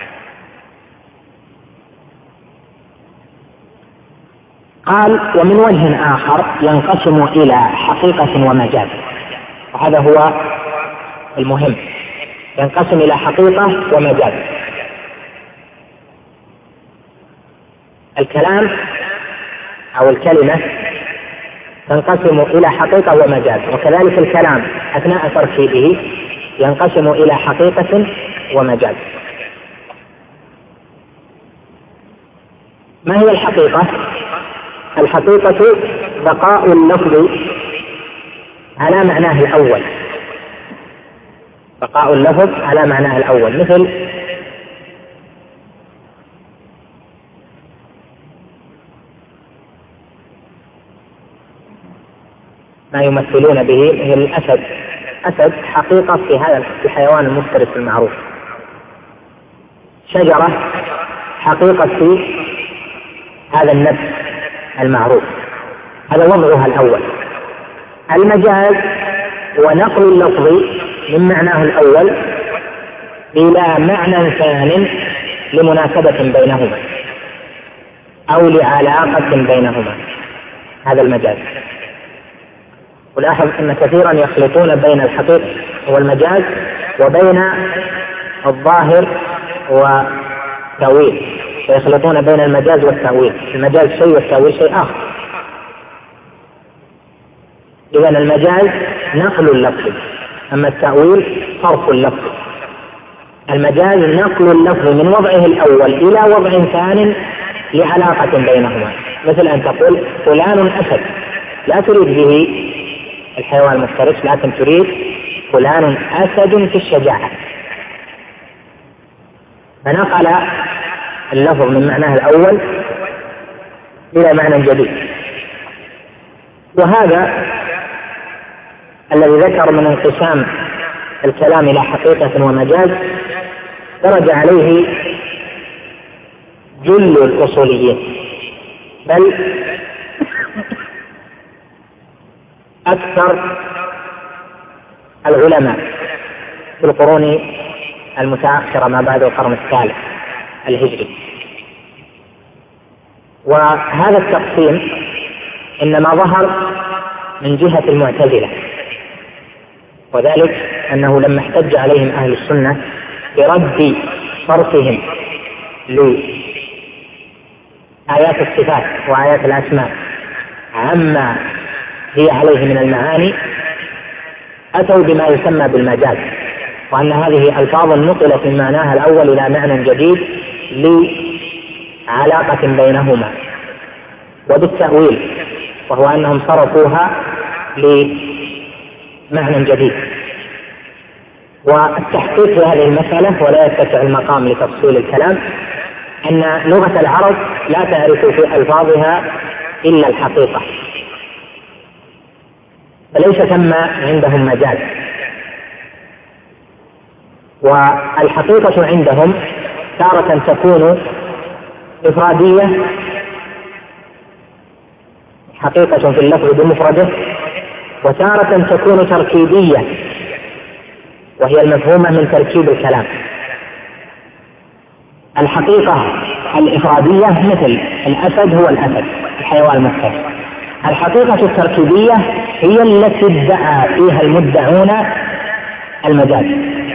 قال ومن وجه آخر ينقسم إلى حقيقة ومجاز، وهذا هو المهم، ينقسم إلى حقيقة ومجاز. الكلام أو الكلمة تنقسم إلى حقيقة ومجاز، وكذلك الكلام أثناء تركيبه ينقسم إلى حقيقة ومجاز. ما هي الحقيقة؟ الحقيقة بقاء اللفظ على معناه الأول، بقاء اللفظ على معناه الأول، مثل ما يمثلون به مثل الأسد. أسد حقيقة في هذا الحيوان المفترس المعروف. شجرة حقيقة في هذا النبت المعروف، هذا وضعها الأول. المجاز ونقل اللفظ من معناه الأول إلى معنى ثان لمناسبة بينهما أو لعلاقة بينهما، هذا المجاز. ولاحظ أن كثيرا يخلطون بين الحقيقة والمجاز وبين الظاهر والتأويل، فيخلطون بين المجاز والتأويل. المجاز شيء والتأويل شيء آخر. إذن المجاز نقل اللفظ، أما التأويل صرف اللفظ. المجاز نقل اللفظ من وضعه الأول إلى وضع ثان لعلاقة بينهما، مثل أن تقول فلان أسد، لا تريد به الحيوان المفترس، لكن تريد فلان أسد في الشجاعة، فنقل اللفظ من معناه الأول إلى معنى جديد. وهذا الذي ذكر من انقسام الكلام إلى حقيقة ومجاز درج عليه جل الأصوليين، بل أكثر العلماء في القرون المتأخرة ما بعد القرن الثالث الهجري. وهذا التقسيم إنما ظهر من جهة المعتزلة، وذلك أنه لما احتج عليهم أهل السنة برد صرفهم لآيات الصفات وآيات الأسماء عما هي عليه من المعاني، أتوا بما يسمى بالمجاز، وأن هذه ألفاظ نقلت من معناها الأول إلى معنى جديد لعلاقة بينهما، وبالتأويل، وهو أنهم صرفوها لمعنى جديد. والتحقيق في هذه المسألة، ولا يتسع المقام لتفصيل الكلام، أن لغة العرب لا تعرف في ألفاظها إلا الحقيقة، فليس ثم عندهم مجاز. والحقيقة عندهم تارة تكون إفرادية، حقيقة في اللفظ بمفرده، وتارة تكون تركيبية، وهي المفهومة من تركيب الكلام. الحقيقة الإفرادية مثل الأسد هو الأسد الحيوان المفترس. الحقيقة التركيبية هي التي ادعى فيها المدعون المجاز،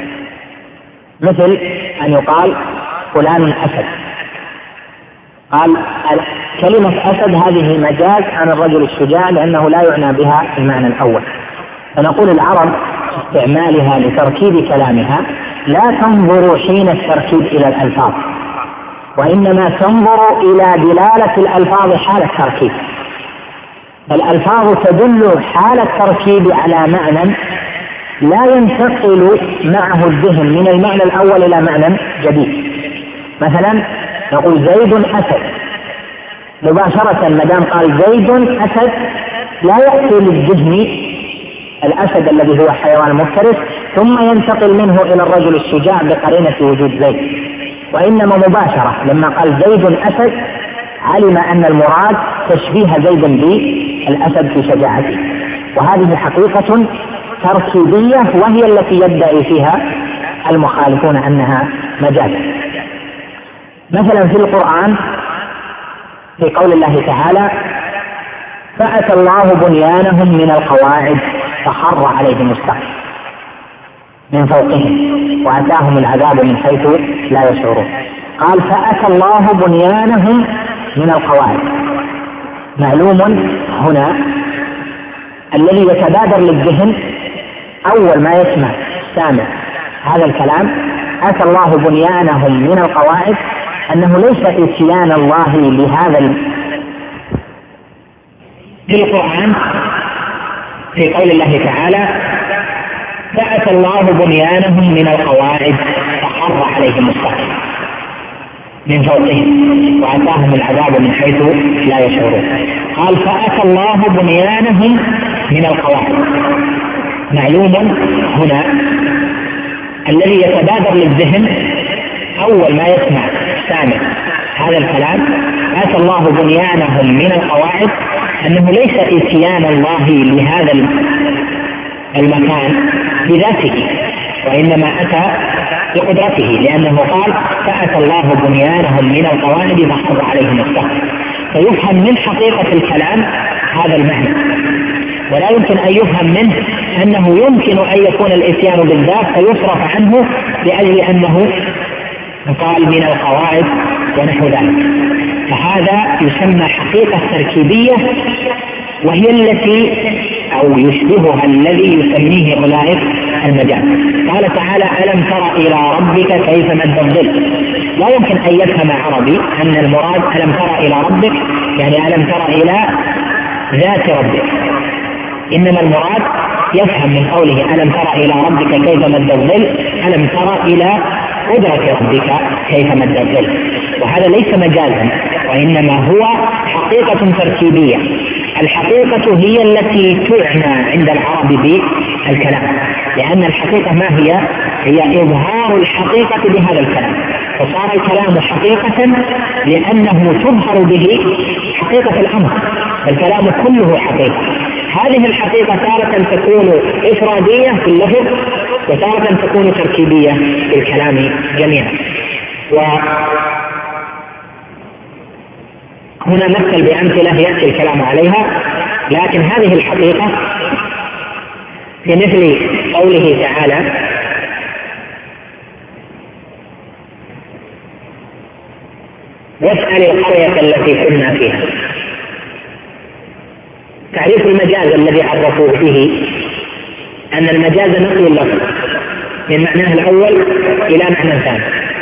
مثل أن يقال فلان أسد، قال كلمة أسد هذه مجاز عن الرجل الشجاع لأنه لا يعنى بها المعنى الأول. فنقول العرب استعمالها لتركيب كلامها لا تنظر حين التركيب إلى الألفاظ، وإنما تنظر إلى دلالة الألفاظ حال التركيب. الألفاظ تدل حال التركيب على معنى لا ينتقل معه الذهن من المعنى الأول إلى معنى جديد. مثلا نقول زيد أسد، مباشرة مدام قال زيد أسد لا يأتي للذهن الأسد الذي هو حيوان مفترس ثم ينتقل منه إلى الرجل الشجاع بقرينة وجود زيد، وإنما مباشرة لما قال زيد أسد علم أن المراد تشبيه زيد بالأسد في شجاعته. وهذه حقيقة تركيبية، وهي التي يدعي فيها المخالفون أنها مجاز. مثلا في القرآن في قول الله تعالى فأتى الله بنيانهم من القواعد فخر عليهم السقف من فوقهم وأتاهم العذاب من حيث لا يشعرون. قال فأتى الله بنيانهم من القواعد. معلوم هنا الذي يتبادر للذهن أول ما يسمع سامع هذا الكلام أتى الله بنيانهم من القواعد أنه ليس إتيان الله لهذا في القرآن في قول الله تعالى فأتى الله بنيانهم من القواعد فخر عليهم السقف من فوقهم وأتاهم العذاب من حيث لا يشعرون. قال فأتى الله بنيانهم من القواعد. معلوم هنا الذي يتبادر للذهن أول ما يسمع سامع هذا الكلام أتى الله بنيانهم من القواعد أنه ليس إتيان الله لهذا المكان بذاته، وإنما أتى بقدرته، لأنه قال فأتى الله بنيانهم من القواعد فخر عليهم السقف. فيفهم من حقيقة الكلام هذا المعنى، ولا يمكن أن يفهم منه أنه يمكن أن يكون الإتيان بالذات فيصرف عنه لأجل أنه قال من القواعد ونحو ذلك. فهذا يسمى حقيقة تركيبية، وهي التي أو يشبهها الذي يسميه أولئك المجاز. قال تعالى ألم تر إلى ربك كيف مد الظل. لا يمكن أن يفهم عربي أن المراد ألم تر إلى ربك يعني ألم تر إلى ذات ربك، إنما المراد يفهم من قوله ألم تر إلى ربك كيف مد الظل، ألم تر إلى قدرة ربك كيف مد الظل. وهذا ليس مجازا، وإنما هو حقيقة تركيبية. الحقيقة هي التي تعنى عند العرب بالكلام، لأن الحقيقة ما هي؟ هي إظهار الحقيقة بهذا الكلام، فصار الكلام حقيقة لأنه تظهر به حقيقة الأمر، الكلام كله حقيقة. هذه الحقيقة تارة تكون إفرادية في اللفظ، وتارة تكون تركيبية في الكلام جميعا. وهنا مثل بأمثلة يأتي الكلام عليها، لكن هذه الحقيقة في مثل قوله تعالى واسأل القرية التي كنا فيها. تعريف المجاز الذي عرفوه به أن المجاز نقل اللفظ من معناه الأول إلى معنى ثاني،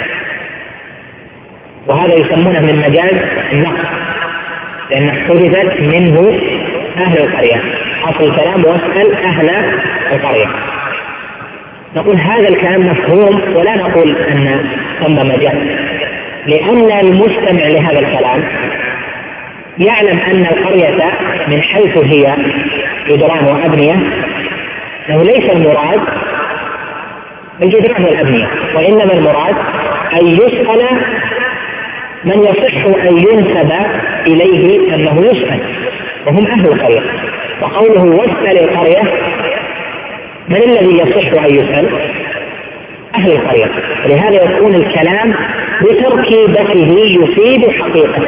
وهذا يسمونه من مجاز النقل، لأن حدثت منه أهل القرية. أصل الكلام واسأل أهل القرية. نقول هذا الكلام مفهوم، ولا نقول أن ثم مجاز، لأن المستمع لهذا الكلام يعلم أن القرية من حيث هي جدران وأبنية أنه ليس المراد الجدران والأبنية، وإنما المراد أن يسأل من يصح أن ينسب إليه أنه يسأل، وهم أهل القرية. وقوله واسأل القرية، من الذي يصح أن يسأل؟ أهل القرية. لهذا يكون الكلام بتركيبته يفيد حقيقة،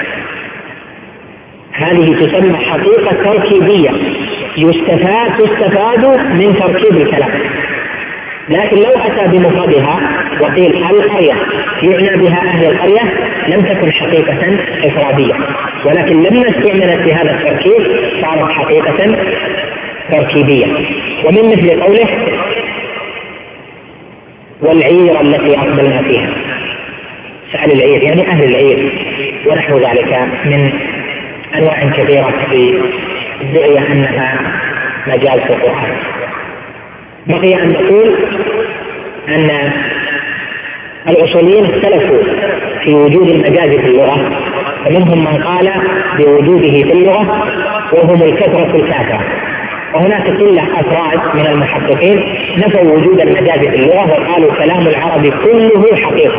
هذه تسمى حقيقة تركيبية يستفاد تستفاد من تركيب الكلام. لكن لو أتى بمفردها وقيل القرية يعنى بها أهل القرية لم تكن حقيقة إفرادية، ولكن لما استعملت بهذا التركيب صارت حقيقة تركيبية. ومن مثل قوله والعير التي أقبلنا فيها، سأل العير يعني أهل العير، ونحو ذلك من أنواع كثيرة في الدعية أنها مجال في القرآن. بقي أن نقول أن الأصوليين اختلفوا في وجود المجاز في اللغة، فمنهم من قال بوجوده في اللغة وهم الكثرة الكافرة، وهناك قلة أفراد من المحققين نفوا وجود المجاز في اللغة وقالوا كلام العرب كله حقيقة.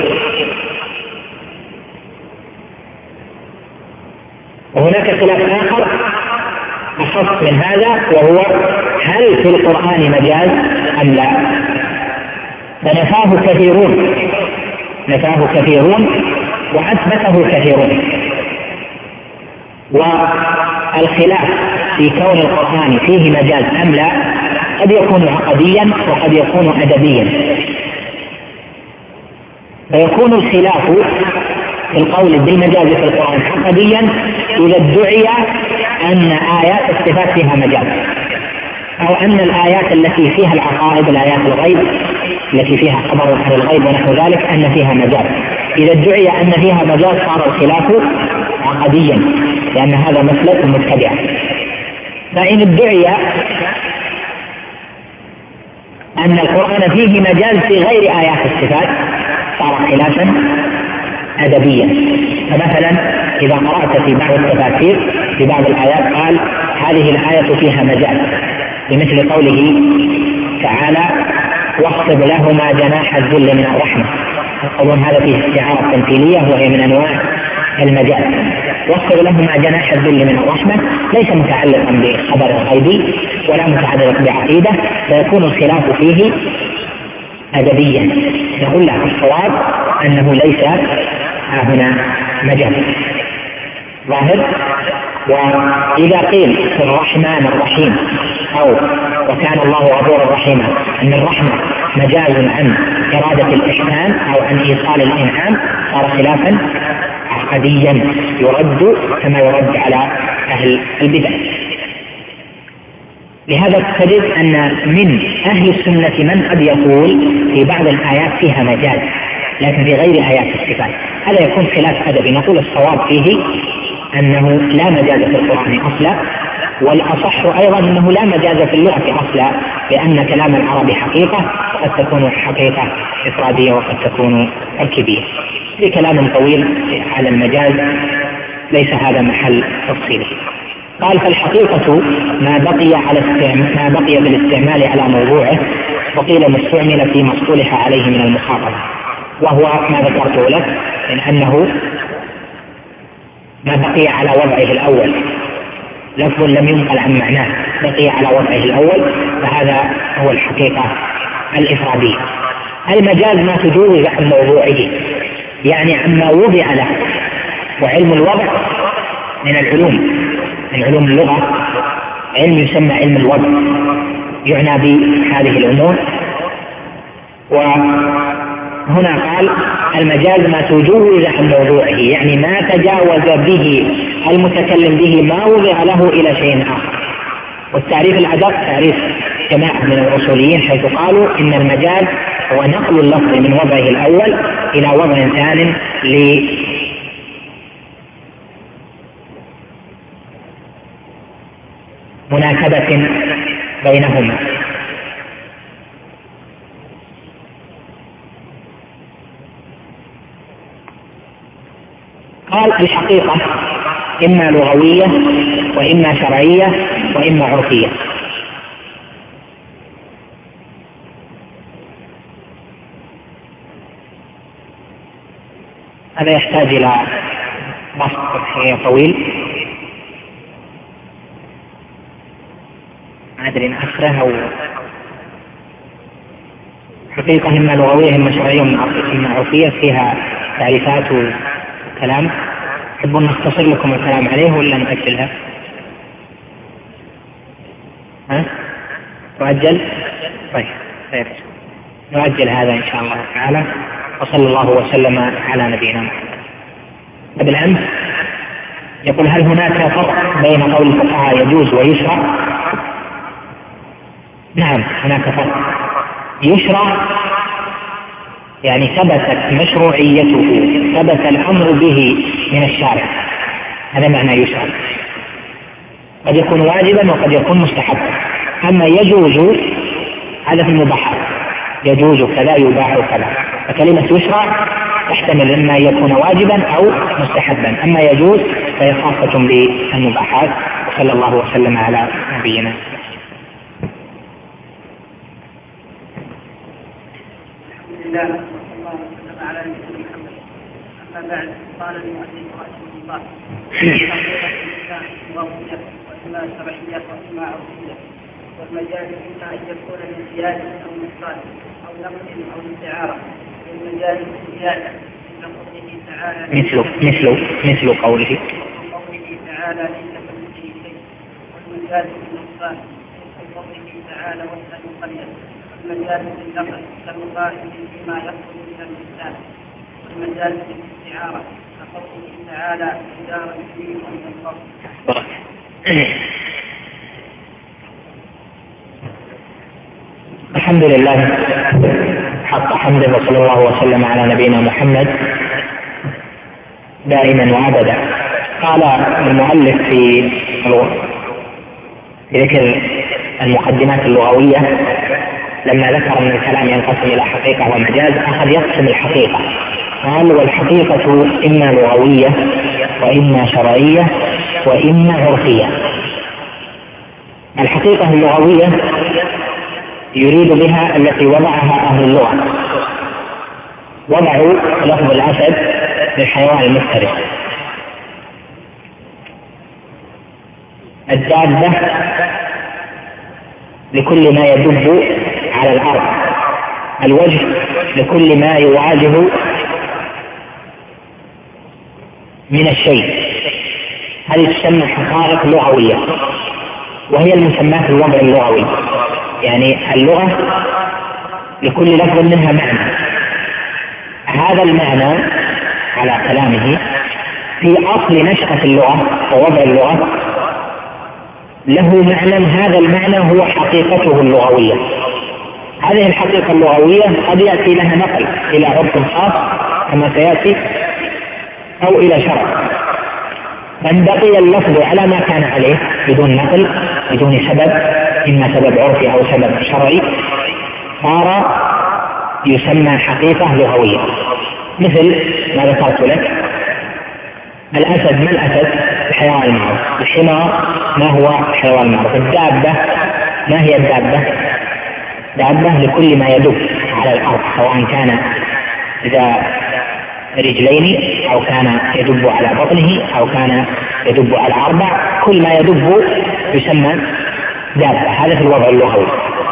وهناك خلاف آخر أخص من هذا، وهو هل في القرآن مجاز أم لا؟ فنفاه كثيرون نفاه كثيرون وأثبته كثيرون. والخلاف في كون القرآن فيه مجاز أم لا قد يكون عقديا وقد يكون أدبيا، فيكون الخلاف في القول بالمجاز في القرآن عقديا إذا ادعي أن آيات الصفات فيها مجاز، أو أن الآيات التي فيها العقائد الآيات الغيب التي فيها خبر عن الغيب ونحو ذلك أن فيها مجاز. إذا ادعي أن فيها مجاز صار الخلاف عقديا، لأن هذا مسلك مبتدع. فإن ادعي أن القرآن فيه مجاز في غير آيات الصفات صار خلافا أدبيا. فمثلا إذا قرأت في بعض التفاسير في بعض الآيات قال هذه الآية فيها مجاز، بمثل قوله تعالى واخفض لهما جناح الذل من الرحمة، يقولون هذا فيه استعارة تمثيلية وهي من أنواع المجاز. واخفض لهما جناح الذل من الرحمة ليس متعلقا بخبر غيبي ولا متعلق بعقيدة، فيكون الخلاف فيه أدبيا. نقول له الصواب أنه ليس هنا مجاز ظاهر. وإذا قيل في الرحمن الرحيم أو وكان الله غفورا رحيما أن الرحمة مجاز عن إرادة الإحسان أو عن إيصال الإنعام صار خلافا عقديا يرد كما يرد على أهل البدع. لهذا تجد أن من أهل السنة من قد يقول في بعض الآيات فيها مجاز لكن في غير آيات الصفات، هذا يكون خلاف أدبي. نقول الصواب فيه أنه لا مجاز في القرآن أصلا، والأصح أيضا أنه لا مجاز في اللغة أصلا، لأن كلام العرب حقيقة وقد تكون حقيقة إفرادية وقد تكون تركيبية. في كلام طويل على المجاز ليس هذا محل تفصيله. قال فالحقيقة ما بقي على ما بقي بالاستعمال على موضوعه، وقيل ما استعمل في مصطلح عليه من المخاطبة، وهو ما ذكرته لك من أنه ما بقي على وضعه الأول، لفظ لم ينقل عن معناه بقي على وضعه الأول، فهذا هو الحقيقة الإفرادية. المجاز ما تجوز عن موضوعه، يعني عما وضع له، وعلم الوضع من العلوم من علوم اللغة علم يسمى علم الوضع، يعنى بهذه الأمور. وهنا قال المجاز ما تجوز عن موضوعه، يعني ما تجاوز به المتكلم به ما وضع له إلى شيء آخر. والتعريف الأدق تعريف جماعة من الأصوليين حيث قالوا إن المجاز هو نقل اللفظ من وضعه الأول إلى وضع ثان لمناسبة بينهما. قال الحقيقة إما لغوية وإما شرعية وإما عرفية. هذا يحتاج إلى بسط طويل، ما أدري إن أخره أو حقيقة إما لغوية إما شرعية إما عرفية، فيها تعريفات وكلام. تحبون نختصر لكم الكلام عليه ولا نؤجلها؟ ها؟ نؤجل؟ طيب خير، نؤجل هذا إن شاء الله تعالى. وصلى الله وسلم على نبينا محمد. بالأمس يقول هل هناك فرق بين قول الفقهاء يجوز ويشرع؟ نعم هناك فرق. يشرع يعني ثبتت مشروعيته، ثبت الأمر به من الشارع، هذا معنى يشرع. قد يكون واجبا وقد يكون مستحبا. أما يجوز هذا في المباحات، يجوز كذا يباح كذا، فكلمة يشرع تحتمل إما يكون واجبا أو مستحبا. أما يجوز فهي خاصة بالمباحات. وصلى الله وسلم على نبينا. الله صلى الله وسلم على نبينا محمد. أما بعد، قال المؤلف رحمه الله: حقيقة الإسلام لغوية وإما شرعية وإما عرفية، والمجاز إما أن يكون من زيادة أو نقصان أو نقص أو استعارة، والمجاز زيادة مثل قوله تعالى مثل مثل مثل قوله قوله تعالى ليس كمثله شيء، والمجاز بالنقصان مثل قوله تعالى واسأل قرية، والمجاز بالنقص كالمقارن فيما يخرج من الإسلام، والمجاز بالاستعارة كقوله تعالى إدارة فيه من الفضل. الحمد لله حق حمده، وصلى الله وسلم على نبينا محمد دائما وابدا. قال المؤلف في ذكر المقدمات اللغوية لما ذكر ان الكلام ينقسم الى حقيقة ومجاز، اخذ يقسم الحقيقة. قال والحقيقة اما لغوية واما شرعية واما عرفية. الحقيقة اللغوية يريد بها التي وضعها أهل اللغة، وضعوا لفظ الأسد للحيوان المفترس، الدابة لكل ما يدب على الأرض، الوجه لكل ما يواجه من الشيء. هذه تسمى حقائق لغوية، وهي المسمات الوضع اللغوي. يعني اللغة لكل لفظ منها معنى، هذا المعنى على كلامه في أصل نشأة اللغة ووضع اللغة له معنى، هذا المعنى هو حقيقته اللغوية. هذه الحقيقة اللغوية قد يأتي لها نقل إلى عرف خاص كما سيأتي أو إلى شرع. فإن بقي اللفظ على ما كان عليه بدون نقل بدون سبب، إما سبب عرفي أو سبب شرعي، صار يسمى حقيقة لغوية. مثل ما ذكرت لك، الأسد ما الأسد؟ الحيوان المعروف. الحمار ما هو الحيوان المعروف؟ الدابة ما هي الدابة؟ دابة لكل ما يدب على الأرض، سواء كان ذا رجلين أو كان يدب على بطنه أو كان يدب على أربع، كل ما يدب يسمى دابة. هذا في الوضع اللغوي.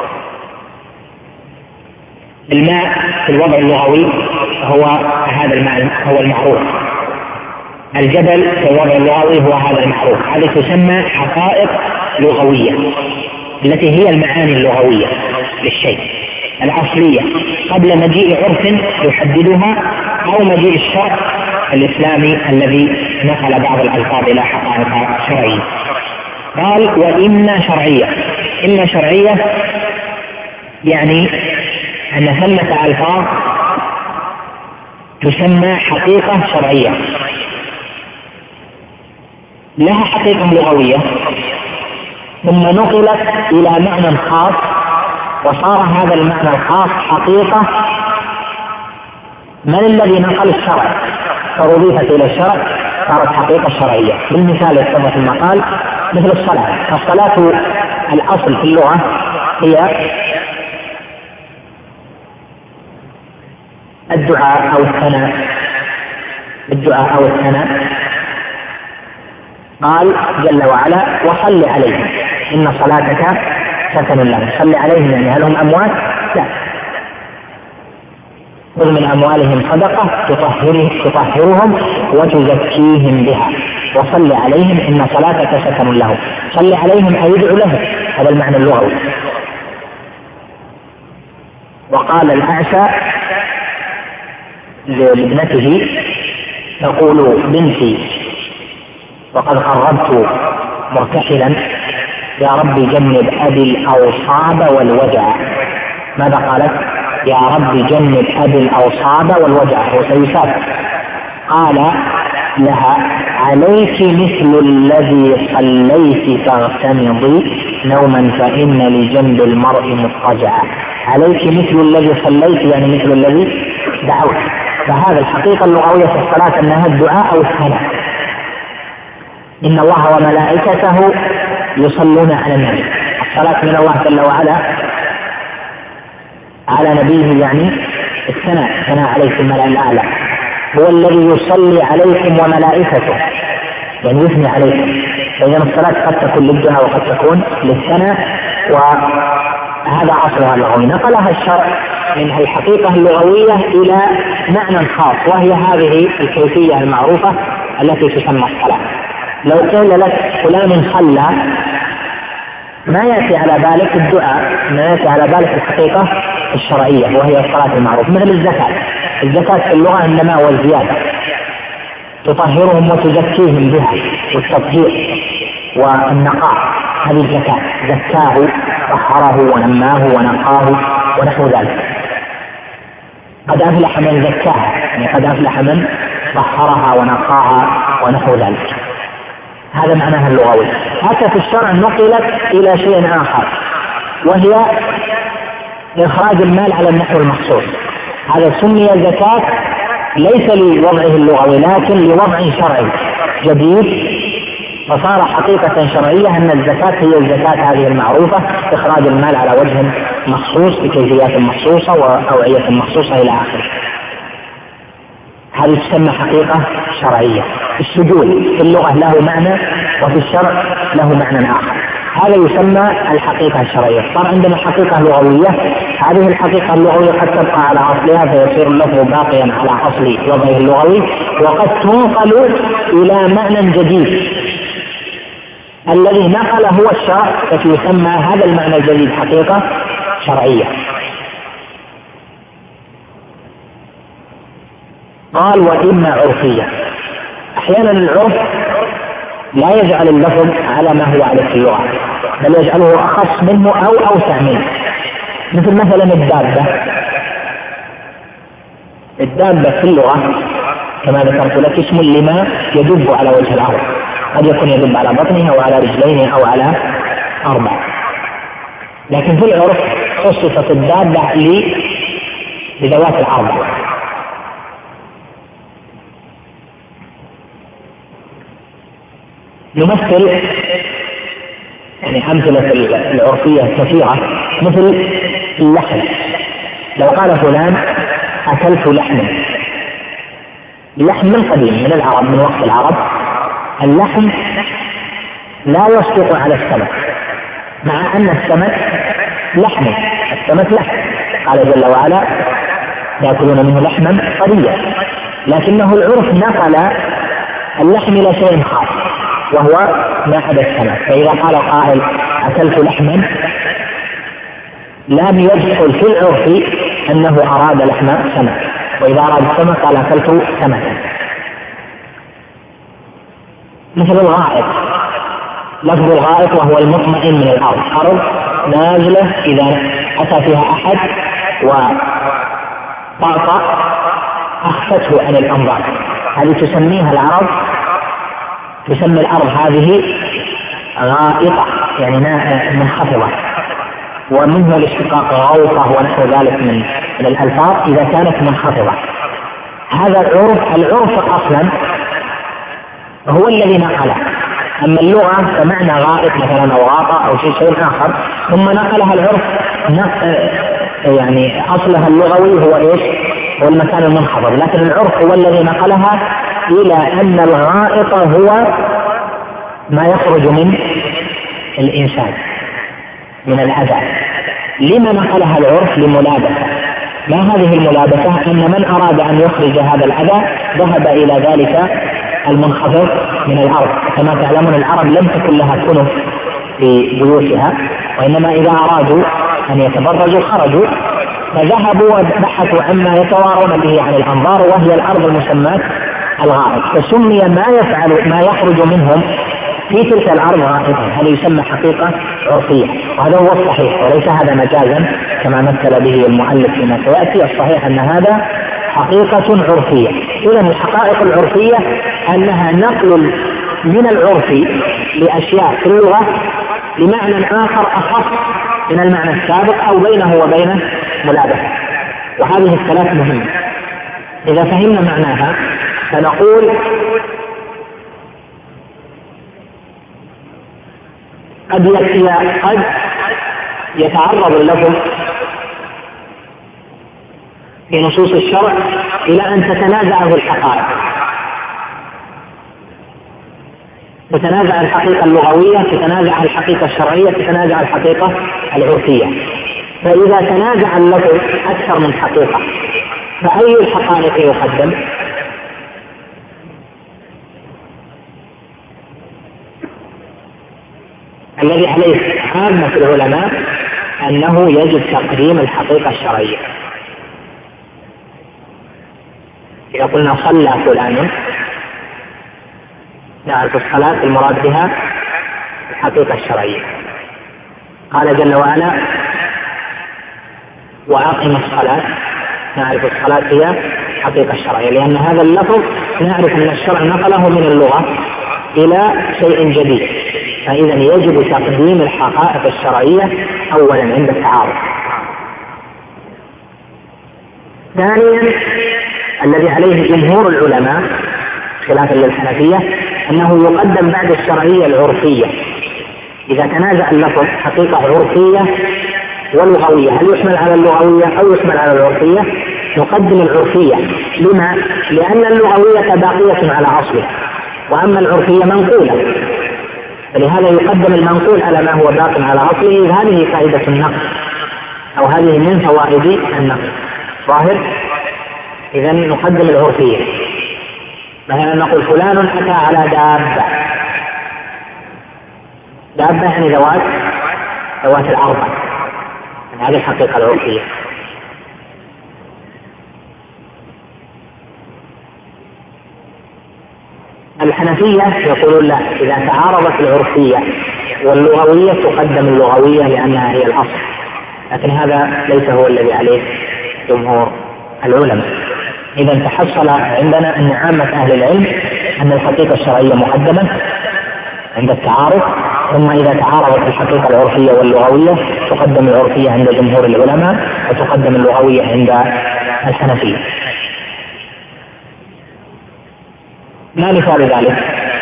الماء في الوضع اللغوي هو هذا الماء هو المعروف. الجبل في الوضع اللغوي هو هذا المعروف. هذه تسمى حقائق لغوية التي هي المعاني اللغوية للشيء الأصلية قبل مجيء عرف يحددها أو مجيء الشرع الإسلامي الذي نقل بعض الألفاظ إلى حقائق شرعية. قال وإما شرعية. إما شرعية يعني أن ثمة ألفاظ تسمى حقيقة شرعية لها حقيقة لغوية ثم نقلت إلى معنى خاص، وصار هذا المعنى الخاص حقيقة. من الذي نقل؟ الشرع، فأضيفت إلى الشرع صارت حقيقة شرعية. بالمثال يتضح في المقال مثل الصلاة. الصلاة الأصل في اللغة هي الدعاء أو الثناء، الدعاء أو الثناء. قال جل وعلا وصل عليهم إن صلاتك سكن لهم. صل عليهم يعني هل هم أموات؟ لا. خذ من أموالهم صدقة تطهرهم وتزكيهم بها وصل عليهم إن صلاتك سكن لهم. صل عليهم أي ادعو لهم، هذا المعنى اللغوي. وقال الأعشى لابنته تقول بنتي وقد قربت مرتحلا يا رب جنب أبي الأوصاب والوجع. ماذا قالت؟ يا رب جنب أبي الأوصاب والوجع، هو سيسافر. قال لها عليك مثل الذي صليت تغتمضي نوما فإن لجنب المرء مضطجعا. عليك مثل الذي صليت يعني مثل الذي دعوت. فهذا الحقيقة اللغوية في الصلاة أنها الدعاء أو الثناء. إن الله وملائكته يصلون على النبي. الصلاة من الله جل وعلا على نبيه يعني الثناء، ثناء عليه في الملأ الأعلى. هو الذي يصلي عليكم وملائكته يعني يثني عليكم. فإذا الصلاة قد تكون للدعاء وقد تكون للثناء، وهذا أصلها اللغوي. نقلها الشرع من الحقيقة اللغوية إلى معنى خاص، وهي هذه الكيفية المعروفة التي تسمى الصلاة. لو قيل لك فلان صلى ما يأتي على بالك الدعاء، ما يأتي على بالك الحقيقة الشرعية وهي الصلاة المعروفة. مثل الزكاة. الزكاة في اللغة النماء والزيادة، تطهرهم وتزكيهم بها، والتطهير والنقاء. هذه الزكاة زكاه طهره ونماه ونقاه ونحو ذلك. قد أفلح من زكاها يعني قد أفلح من طهرها ونقاها ونحو ذلك. هذا معناها اللغوي. حتى في الشرع نقلت إلى شيء آخر وهي إخراج المال على النحو المخصوص. هذا سمي زكاة ليس لوضعه اللغوي لكن لوضع شرعي جديد، فصار حقيقة شرعية أن الزكاة هي الزكاة هذه المعروفة، إخراج المال على وجه مخصوص بكيفيات مخصوصة وأوعية مخصوصة إلى آخره. هذه تسمى حقيقة شرعية. السجود في اللغة له معنى وفي الشرع له معنى آخر. هذا يسمى الحقيقة الشرعية. صار عندنا حقيقة لغوية، هذه الحقيقة اللغوية قد تبقى على أصلها فيصير اللفظ باقيا على أصل وضعه اللغوي، وقد تنقل إلى معنى جديد الذي نقل هو الشرع، فيسمى هذا المعنى الجديد حقيقة شرعية. قال وإما عرفية. أحيانا العرف لا يجعل اللفظ على ما هو عليه في اللغة، بل يجعله أخص منه أو أوسع منه. مثل مثلا الدابة. الدابة في اللغة كما ذكرت لك اسم لما يدب على وجه الأرض، قد يكون يدب على بطنه أو على رجلين أو على أربع. لكن في العرف خصصت الدابة لذوات الأربع. يمثل يعني أمثلة العرفية كثيرة مثل اللحم. لو قال فلان أكلت لحما، اللحم من قديم من العرب، من وقت العرب اللحم لا يصدق على السمك، مع أن السمك لحم، السمك لحم، قال جل وعلا يأكلون منه لحما طريا، لكنه العرف نقل اللحم إلى شيء خاص وهو ما عدا السمك. فإذا قال قائل أكلت لحما لم يدخل في العرف أنه أراد لحم سمك، وإذا أراد السمك قال أكلت سمكا. مثل الغائط، لفظ الغائط وهو المطمئن من الأرض، أرض نازلة إذا أتى فيها أحد وطأطأ أخفته عن الأنظار، هذه تسميها العرب، تسمي الأرض هذه غائطة يعني منخفضة، ومنه الاشتقاق غوطة ونحو ذلك من من الألفاظ إذا كانت منخفضة. هذا العرف، العرف أصلا هو الذي نقله، أما اللغة فمعنى غائط مثلا أو غاطة أو شيء شيء آخر، ثم نقلها العرف يعني أصلها اللغوي هو إيش؟ هو المكان المنخفض، لكن العرف هو الذي نقلها إلى أن الغائط هو ما يخرج من الإنسان من الأذى. لما نقلها العرف؟ لملابسة. ما هذه الملابسة؟ أن من أراد أن يخرج هذا الأذى ذهب إلى ذلك المنخفض من الأرض. كما تعلمون العرب لم تكن لها كنف في بيوتها، وإنما إذا أرادوا أن يتبرجوا خرجوا، فذهبوا وبحثوا عما يتوارون به عن الأنظار، وهي الأرض المسماة الغائط، فسمي ما يفعل ما يخرج منهم في تلك الأرض غائطا. هذا يسمى حقيقة عرفية، وهذا هو الصحيح وليس هذا مجازا كما مثل به المؤلف فيما سيأتي. الصحيح أن هذا حقيقة عرفية. إذا الحقائق العرفية أنها نقل من العرف لأشياء في اللغة لمعنى آخر أخص من المعنى السابق أو بينه وبين ملابسة، وهذه الثلاث مهمة. إذا فهمنا معناها فنقول قد قد يتعرض اللفظ في نصوص الشرع إلى أن تتنازعه الحقائق، تتنازع الحقيقة اللغوية، تتنازع الحقيقة الشرعية، تتنازع الحقيقة العرفية. فإذا تنازع اللفظ أكثر من حقيقة فأي الحقائق يقدم؟ الذي عليه عامة العلماء أنه يجب تقديم الحقيقة الشرعية. إذا قلنا صلى فلان نعرف الصلاة المراد بها الحقيقة الشرعية. قال جل وعلا وأقم الصلاة، نعرف الصلاة هي الحقيقة الشرعية، لأن هذا اللفظ نعرف أن الشرع نقله من اللغة إلى شيء جديد، فإذا يجب تقديم الحقائق الشرعية أولا عند التعارض. ثانيا الذي عليه جمهور العلماء خلافا للحنفية أنه يقدم بعد الشرعية العرفية. إذا تنازع اللفظ حقيقة عرفية ولغوية، هل يحمل على اللغوية أو يحمل على العرفية؟ نقدم العرفية. لما؟ لأن اللغوية باقية على أصله، وأما العرفية منقولة، فلهذا يقدم المنقول على ما هو باق على أصله. هذه فائدة النقل أو هذه من فوائد النقل ظاهر. إذا نقدم العرفية. مثلا نقول فلان أتى على دابة، دابة يعني ذوات ذوات الأربع، هذه الحقيقة العرفية. الحنفية يقولون لا، إذا تعارضت العرفية واللغوية تقدم اللغوية لأنها هي الأصل، لكن هذا ليس هو الذي عليه جمهور العلماء. إذا تحصل عندنا أن عامة أهل العلم أن الحقيقة الشرعية مقدمة عند التعارض، ثم إذا تعارضت الحقيقة العرفية واللغوية تقدم العرفية عند جمهور العلماء وتقدم اللغوية عند الحنفية. ما مثال ذلك؟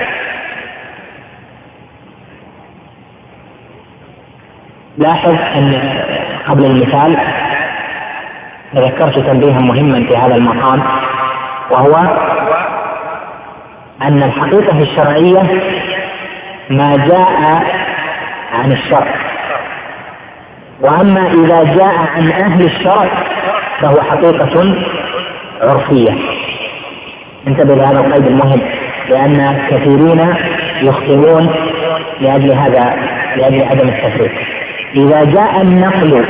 لاحظ أن قبل المثال ذكرت تنبيها مهما في هذا المقام، وهو أن الحقيقة الشرعية ما جاء عن الشرع، وأما إذا جاء عن أهل الشرع فهو حقيقة عرفية. انتبه لهذا القيد المهم، لأن كثيرين يخطئون لأجل هذا لأجل عدم التفريق. إذا جاء النقل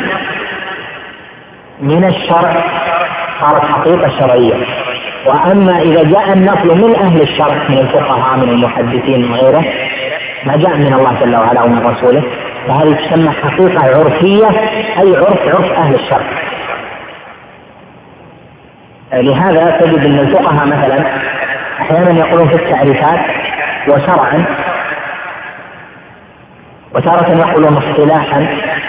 من الشرع صارت حقيقة شرعية، وأما إذا جاء النقل من أهل الشرع من الفقهاء من المحدثين وغيره ما جاء من الله جل وعلا ومن رسوله، فهذه تسمى حقيقة عرفية، أي عرف عرف أهل الشرع. لهذا تجد أن الفقهاء مثلا أحيانا يقولون في التعريفات وشرعا، وتارة يقولون اصطلاحا،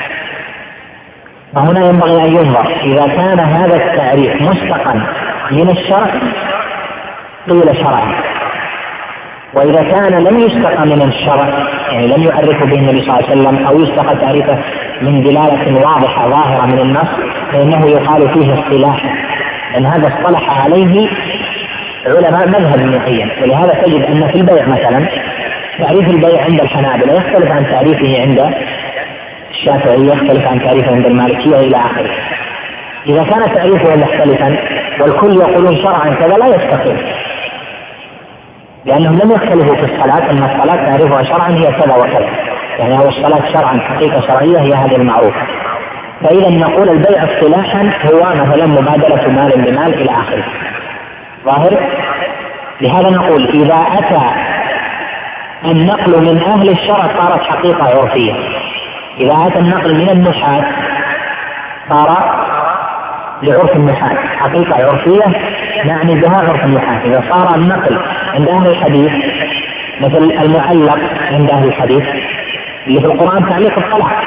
فهنا ينبغي أن ينظر إذا كان هذا التعريف مشتقا من الشرع قيل شرعا، وإذا كان لم يشتق من الشرع يعني لم يعرفه به النبي صلى الله عليه وسلم أو يشتق تعريفه من دلالة واضحة ظاهرة من النص فإنه يقال فيه اصطلاحا، لأن هذا اصطلح عليه علماء مذهب معين. ولهذا تجد أن في البيع مثلا تعريف البيع عند الحنابلة يختلف عن تعريفه عند الشافعية، يختلف عن تعريفه عند المالكية إلى آخره. إذا كان تعريفه مختلفا والكل يقولون شرعا كذا لا يستقيم، لأنهم لم يختلفوا في الصلاة، أن الصلاة تعرفها شرعا هي كذا وكذا، يعني هو الصلاة شرعا حقيقة شرعية هي هذه المعروفة. فإذا نقول البيع اصطلاحا هو مثلا مبادلة مال بمال إلى آخره ظاهر. لهذا نقول إذا أتى النقل من أهل الشرع صارت حقيقة عرفية، إذا أتى النقل من النحاة صار لعرف النحاة حقيقة عرفية نعني بها عرف النحاة. إذا صار النقل عند أهل الحديث مثل المعلق عند أهل الحديث اللي في القرآن تعليق الطلاق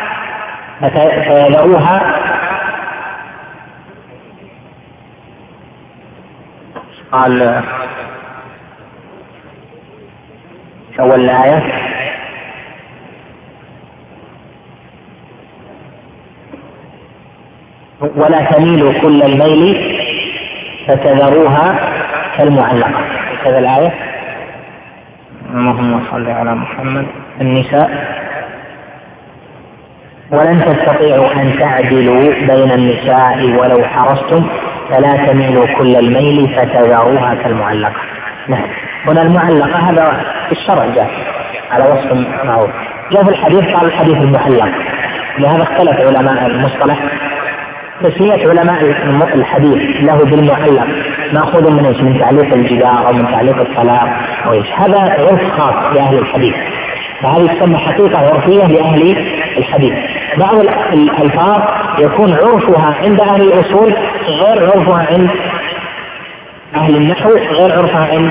فيدعوها قال أول الآية ولا تميلوا كل الميل فتذروها كالمعلقة، كذا الآية. اللهم صل على محمد. النساء ولن تستطيعوا أن تعدلوا بين النساء ولو حرصتم فلا تميلوا كل الميل فتذروها كالمعلقة. نعم، هنا المعلقة هذا في الشرع جاء على وصف معروف، جاء في الحديث قال الحديث المعلق. لهذا اختلف علماء المصطلح، تسمية علماء الحديث له بالمعلق مأخوذ من ايش؟ من تعليق الجدار او من تعليق الطلاق او ايش، هذا عرف خاص لأهل الحديث، فهذه تسمى حقيقة عرفية لأهل الحديث. بعض الألفاظ يكون عرفها عند أهل الأصول غير عرفها عند أهل النحو، غير عرفها عند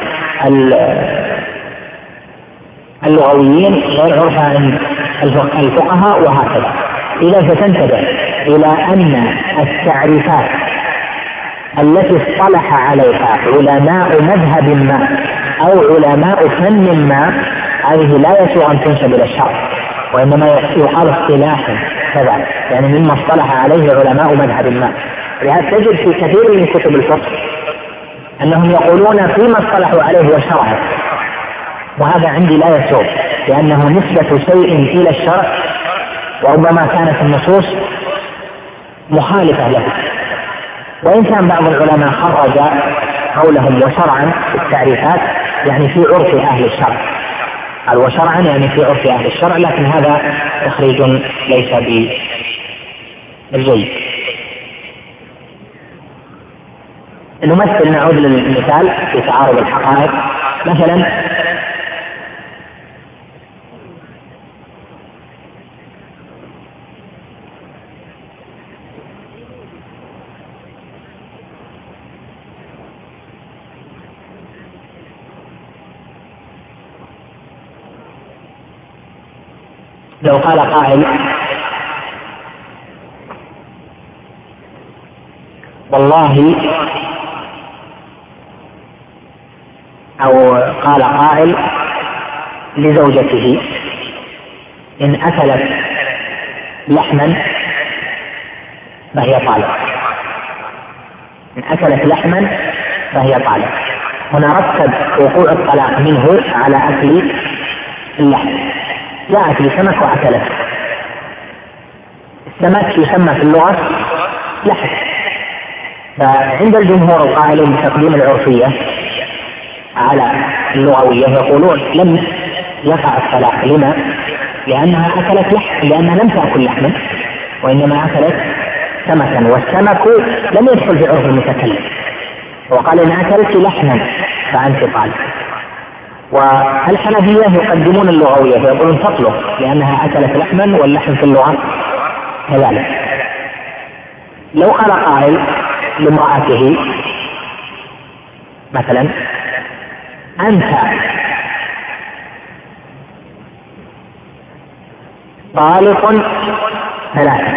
اللغويين، غير عرفها عند الفقهاء، وهكذا. إذا فتنتبه إلى أن التعريفات التي اصطلح عليها علماء مذهب ما أو علماء فن ما هذه لا يسوغ أن تنسب إلى الشرع، وإنما يقال اصطلاحا كذا، يعني مما اصطلح عليه علماء مذهب ما. لهذا تجد في كثير من كتب الفقه أنهم يقولون فيما اصطلحوا عليه وشرعه، وهذا عندي لا يسوغ، لأنه نسبة شيء إلى الشرع وربما كانت النصوص مخالفة له. وإن كان بعض العلماء خرج قولهم وشرعا في التعريفات يعني في عرف أهل الشرع، قال وشرعا يعني في عرف أهل الشرع، لكن هذا تخريج ليس بالجيد. نمثل، نعود للمثال في تعارض الحقائق. مثلا لو قال قائل والله، أو قال قائل لزوجته إن أكلت لحما فهي طالق، إن أكلت لحما فهي طالق. هنا رتب وقوع الطلاق منه على أكل اللحم. جاءت لسمك وأكلت. السمك يسمى في اللغة لحم، فعند الجمهور القائلين بتقديم العرفية على اللغوية يقولون لم يقع الطلاق. لما؟ لأنها أكلت لحم، لأنها لم تأكل لحما وإنما أكلت سمكا، والسمك لم يدخل في عرف المتكلم، وقال إن أكلت لحما فأنت طالق. والحنفية يقدمون اللغوية فيقولون تطلق لأنها أكلت لحما، واللحم في اللغة كذلك. لو قال قائل لامرأته مثلا أنت طالق ثلاثة،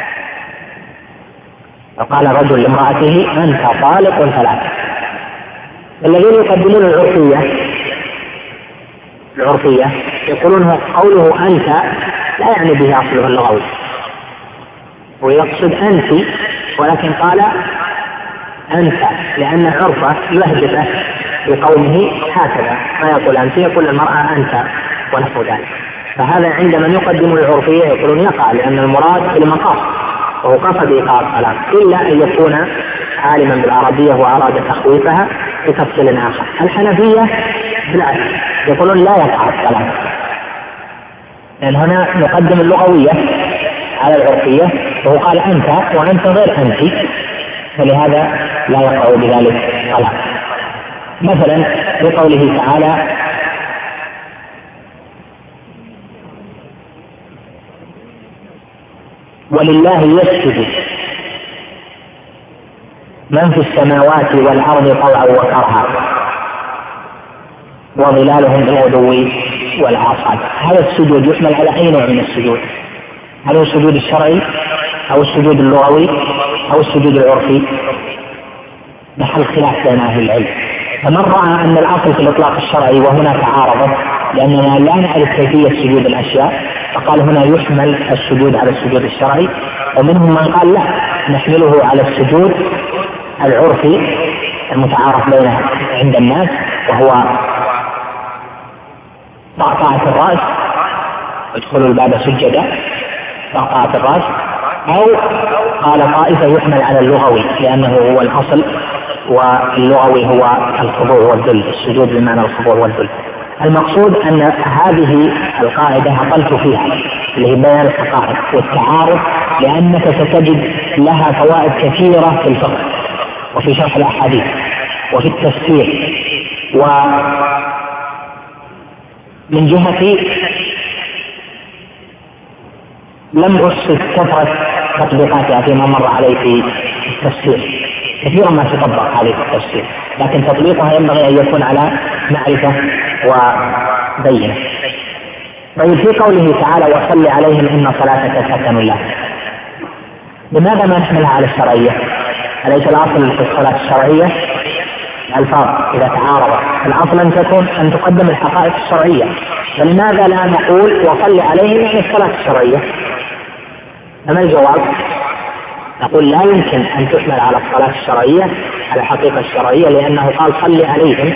وقال رجل لامرأته أنت طالق ثلاثة، الذين يقدمون العرفية العرفية يقولون قوله أنت لا يعني به أصله اللغوي، ويقصد أنت، ولكن قال أنت لأن عرفه يهدفه بقوله هكذا، ما يقول أنت، يقول المرأة أنت ونحو ذلك. فهذا عندما يقدم العرفية يقولون يقع، لأن المراد في المقاصد وهو قصد إيقاع الطلاق، إلا أن يكون عالما بالعربية وأراد تخويفها بتفصيل آخر. الحنفية بالعكس يقولون لا يقع الطلاق، لأن هنا نقدم اللغوية على العرفية، وهو قال أنت وأنت غير أنت، فلهذا لا يقع بذلك طلاق. مثلا بقوله تعالى ولله يسجد من في السماوات والأرض طوعا وكرها وظلالهم بالغدو والآصال. هذا السجود يحمل على أي نوع من السجود؟ هل هو السجود الشرعي أو السجود اللغوي أو السجود العرفي؟ محل خلاف بين أهل العلم. فمن رأى أن الأصل في الإطلاق الشرعي وهنا تعارض لأننا لا نعرف كيفية سجود الأشياء، فقال هنا يحمل السجود على السجود الشرعي. ومنهم من قال لا، نحمله على السجود العرفي المتعارف بينه عند الناس، وهو طأطأة الرأس، ادخلوا الباب سجدا، طأطأة الرأس. أو قال طائفة يحمل على اللغوي لأنه هو الأصل، واللغوي هو الخضوع والذل، السجود بمعنى الخضوع والذل. المقصود أن هذه القاعدة أقلت فيها اللي هي بيان الحقائق والتعارض، لأنك ستجد لها فوائد كثيرة في الفقه وفي شرح الأحاديث وفي التفسير. ومن جهة لم أحصد كثرة تطبيقاتها فيما مر علي في التفسير، كثيرا ما تطبق عليه في التفسير، لكن تطبيقها ينبغي أن يكون على معرفة وبينة. طيب في قوله تعالى وصل عليهم إن صلاتك سكن لهم، لماذا ما نحملها على الشرعية؟ أليس الأصل في الصلاة الشرعية الألفاظ إذا تعارضت الأصل أن تكون أن تقدم الحقائق الشرعية، فلماذا لا نقول وصل عليهم يعني الصلاة الشرعية؟ فما الجواب؟ نقول لا يمكن أن تحمل على الصلاة الشرعية على الحقيقة الشرعية، لأنه قال صل عليهم،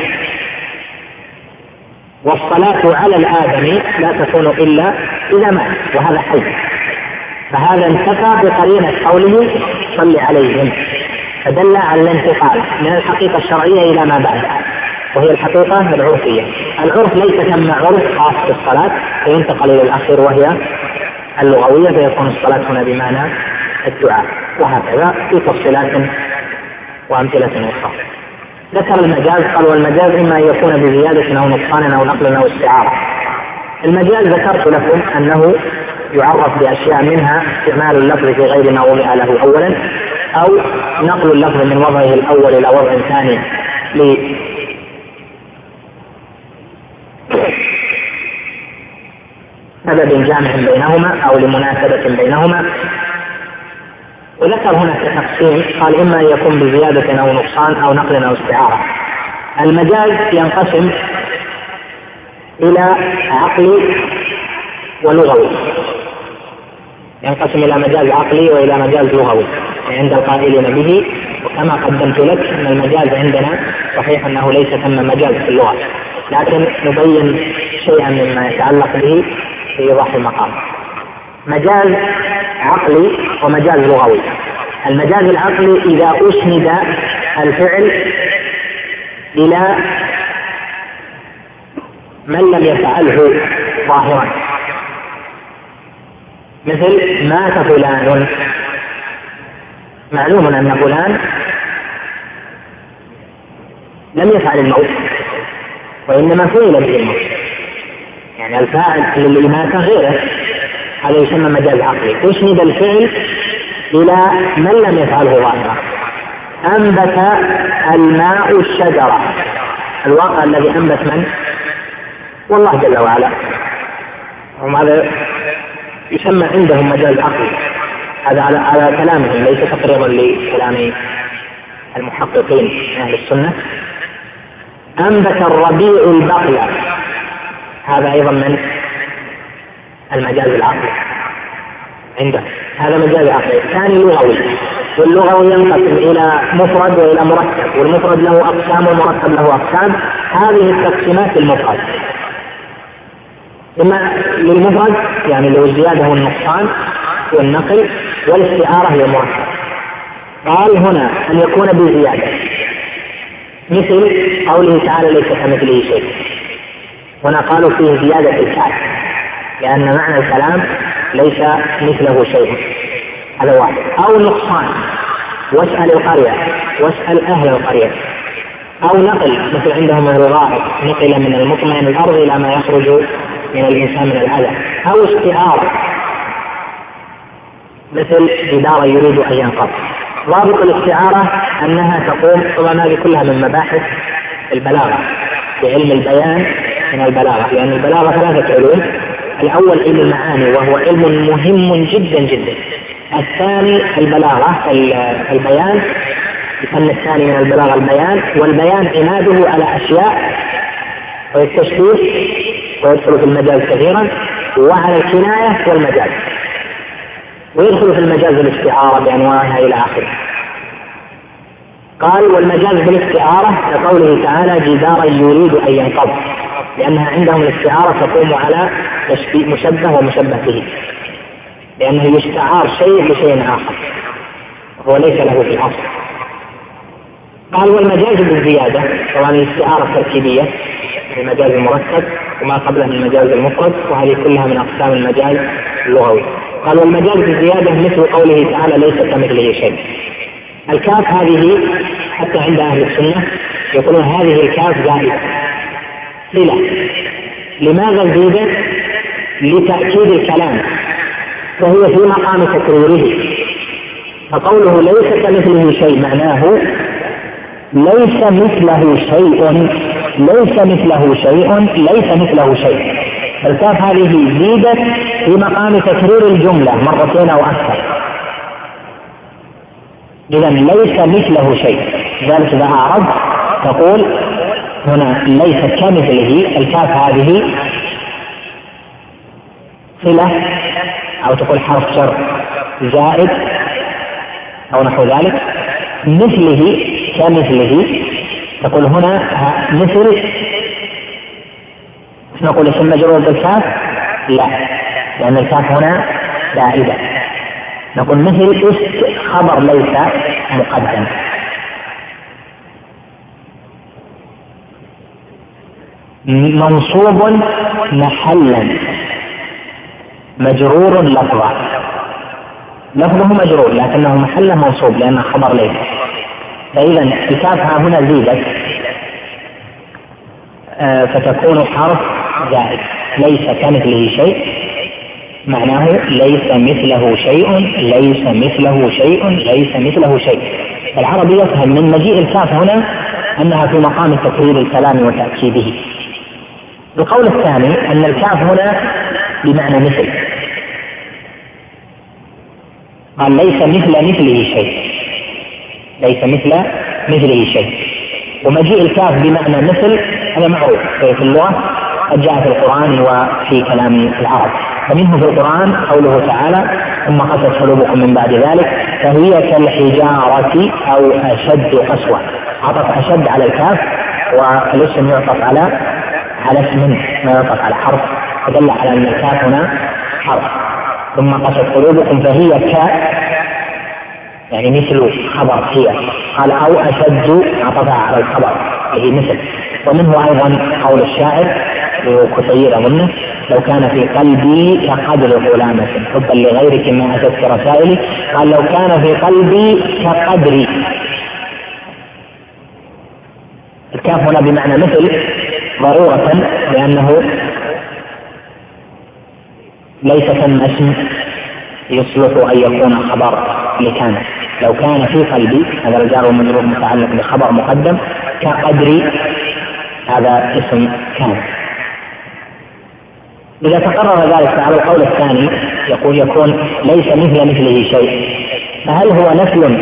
والصلاة على الآدمي لا تكون إلا إذا مات وهذا حي، فهذا انتفى بقرينة قوله صل عليهم، فدل على الانتقال من الحقيقة الشرعية إلى ما بعدها، وهي الحقيقة العرفية. العرف ليس ثم عرف خاص بالصلاة فينتقل إلى الأخير وهي اللغوية، فيكون الصلاة هنا بمعنى الدعاء، وهكذا في تفصيلات وأمثلة أخرى. ذكر المجاز، قال والمجاز إما أن يكون بزيادة أو نقصان أو نقل أو استعارة. المجاز ذكرت لكم أنه يعرف بأشياء منها استعمال اللفظ في غير ما وضع له أولا، أو نقل اللفظ من وضعه الأول إلى وضع ثاني ل لسبب جامع بينهما أو لمناسبة بينهما. وذكر هنا تقسيم، قال إما أن يكون بزيادة أو نقصان أو نقل أو استعارة. المجاز ينقسم إلى عقلي ولغوي، ينقسم إلى مجاز عقلي وإلى مجاز لغوي عند القائلين به. وكما قدمت لك أن المجاز عندنا صحيح أنه ليس ثم مجاز في اللغة، لكن نبين شيئا مما يتعلق به في إيضاح المقام. مجاز عقلي ومجاز لغوي. المجاز العقلي إذا أسند الفعل إلى من لم يفعله ظاهرا، مثل مات فلان، معلوم أن فلان لم يفعل الموت وإنما فعل به الموت، يعني الفاعل للإماتة غيره، هذا يسمى مجاز عقلي. أسند الفعل إلى من لم يفعله ظاهرا. أنبت الماء الشجرة، الواقع الذي أنبت من؟ والله جل وعلا. وهذا يسمى عندهم مجاز عقلي، هذا على, على كلامهم، ليس تقريرا لكلام المحققين من أهل السنة. أنبت الربيع البقلة، هذا أيضا من المجاز العقلي عنده، هذا مجاز عقلي. ثاني لغوي، واللغوي ينقسم إلى مفرد وإلى مركب، والمفرد له أقسام والمركب له أقسام. هذه التقسيمات المفرد، إما للمفرد يعني له الزيادة والنقصان والنقل، والاستعارة للمركب. قال هنا أن يكون بزيادة، مثل قوله تعالى ليس كمثله شيء، هنا قالوا فيه زيادة الكاف لأن معنى الكلام ليس مثله شيء، هذا واحد. أو نقصان، واسأل القرية واسأل أهل القرية. أو نقل، مثل عندهم الرغائب، نقل من المطمئن الأرض إلى ما يخرج من الإنسان من الأذى. أو استعارة، مثل جدار يريد أن ينقض. ضابط الاستعارة أنها تقوم، طبعا هذه كلها من مباحث البلاغة بعلم البيان من البلاغة، لأن البلاغة ثلاثة علوم. الأول علم المعاني وهو علم مهم جدا جدا. الثاني البلاغة البيان، الفن الثاني من البلاغة البيان، والبيان عناده على أشياء والتشبيه ويدخل في المجاز كثيرا، وعلى الكناية والمجاز، ويدخل في المجاز الاستعارة بأنواعها إلى آخره. قال والمجاز بالاستعارة كقوله تعالى جدارا يريد أن ينقض، لأنها عندهم الاستعارة تقوم على تشبيه مشبه ومشبه به، لأنه يستعار شيء بشيء آخر هو ليس له في الأصل. قال والمجاز بالزيادة، طبعا الاستعارة التركيبية المجاز المركب وما قبله من المجاز المفرد، وهذه كلها من أقسام المجاز اللغوي. قال والمجاز بالزيادة مثل قوله تعالى ليس كمثله شيء. الكاف هذه حتى عند أهل السنة يقولون هذه الكاف زائدة صلة. لماذا زيدت؟ لتأكيد الكلام، فهي في مقام تكريره. فقوله ليس كمثله شيء معناه ليس مثله شيء، ليس مثله شيء، ليس مثله شيء. الكاف هذه زيدت في مقام تكرير الجملة مرتين أو أكثر، إذا ليس مثله شيء. ذلك إذا أعرض تقول هنا ليس كمثله، الكاف هذه صلة، أو تقول حرف جر زائد أو نحو ذلك. مثله كمثله تقول هنا مثل، نقول اسم مجرور بالكاف؟ لا، لأن الكاف هنا زائدة. نقول مثل است خبر ليس مقدم. منصوب محلا مجرور لفظا، لفظه مجرور لكنه محله منصوب لأنه خبر ليس. فإذا الكاف هنا زيدت آه فتكون حرف زائد. ليس كمثله شيء معناه ليس مثله شيء، ليس مثله شيء، ليس مثله شيء. العربي يفهم من مجيء الكاف هنا أنها في مقام تكرير الكلام وتأكيده. القول الثاني أن الكاف هنا بمعنى مثل، قال ليس مثل مثله شيء، ليس مثل مثله شيء. ومجيء الكاف بمعنى مثل هذا معروف في اللغة، قد جاء في القرآن وفي كلام العرب. فمنه في القرآن قوله تعالى ثم قست قلوبكم من بعد ذلك فهي كالحجارة أو أشد قسوة. عطف أشد على الكاف، والاسم يعطف على على اسم ما يعطف على حرف، فدل على أن الكاف هنا حرف. ثم قست قلوبكم فهي ك يعني مثل خبر هي، قال أو أشد عطفها على الخبر هي مثل. ومنه أيضا قول الشاعر كثير أظنه لو كان في قلبي كقدر غلامة حبا لغيرك ما أتتك رسائلي، قال لو كان في قلبي كقدري. الكاف هنا بمعنى مثل ضرورة، لأنه ليس ثم اسم يصلح أن يكون خبر لكان. لو كان في قلبي هذا الجار والمجرور متعلق بخبر مقدم، كقدري هذا اسم كان. إذا تقرر ذلك على القول الثاني يقول يكون ليس مثل مثله شيء، فهل هو نفي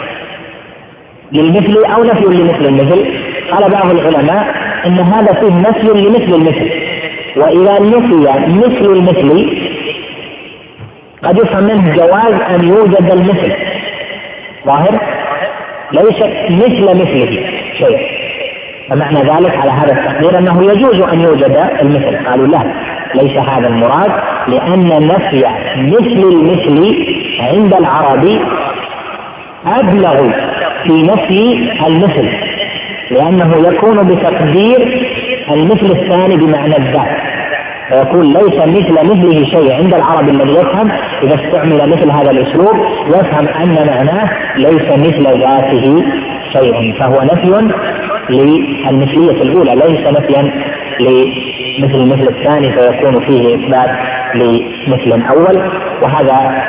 للمثل أو نفي لمثل المثل؟ قال بعض العلماء إن هذا فيه نفي لمثل المثل، وإذا نفي مثل المثل قد يفهم منه جواز أن يوجد المثل، ظاهر ليس مثل مثله شيء، فمعنى ذلك على هذا التقدير أنه يجوز أن يوجد المثل. قالوا لا، ليس هذا المراد، لأن نفي مثل المثل عند العرب أبلغ في نفي المثل، لأنه يكون بتقدير المثل الثاني بمعنى الذات، فيقول ليس مثل مثله شيء عند العرب الذي يفهم إذا استعمل مثل هذا الأسلوب يفهم أن معناه ليس مثل ذاته شيء، فهو نفي للمثلية الأولى ليس نفيا لمثل المثل الثاني، فيكون فيه إثبات لمثل أول، وهذا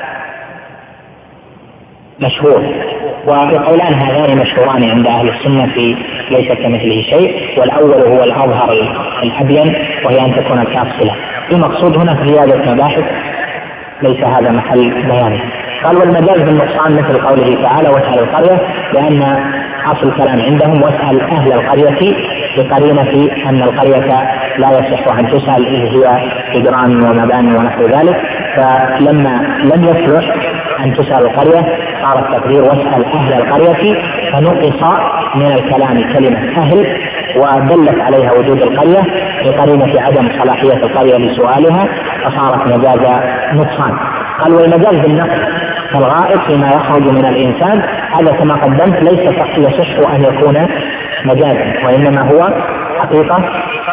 مشهور. وقولان هذان مشهوران عند أهل السنة في ليس كمثله شيء، والأول هو الأظهر الأبين وهي أن تكون الكاف صلة. المقصود هنا في زيادة مباحث ليس هذا محل بيانه. قال والمجاز بالنقصان مثل قوله تعالى واسأل القرية، لأن أصل الكلام عندهم واسأل أهل القرية بقرينة في أن القرية لا يصح أن تسأل إذ هي جدران ومباني ونحو ذلك، فلما لم يصلح أن تسأل القرية صار التقدير واسأل أهل القرية، فنقص من الكلام كلمة أهل ودلت عليها وجود القرية بقرينة عدم صلاحية القرية لسؤالها، فصارت مجاز نقصان. قال والمجاز بالنقص كالغائب فيما يخرج من الإنسان، هذا كما قدمت ليس يصح أن يكون مجازا، وإنما هو حقيقة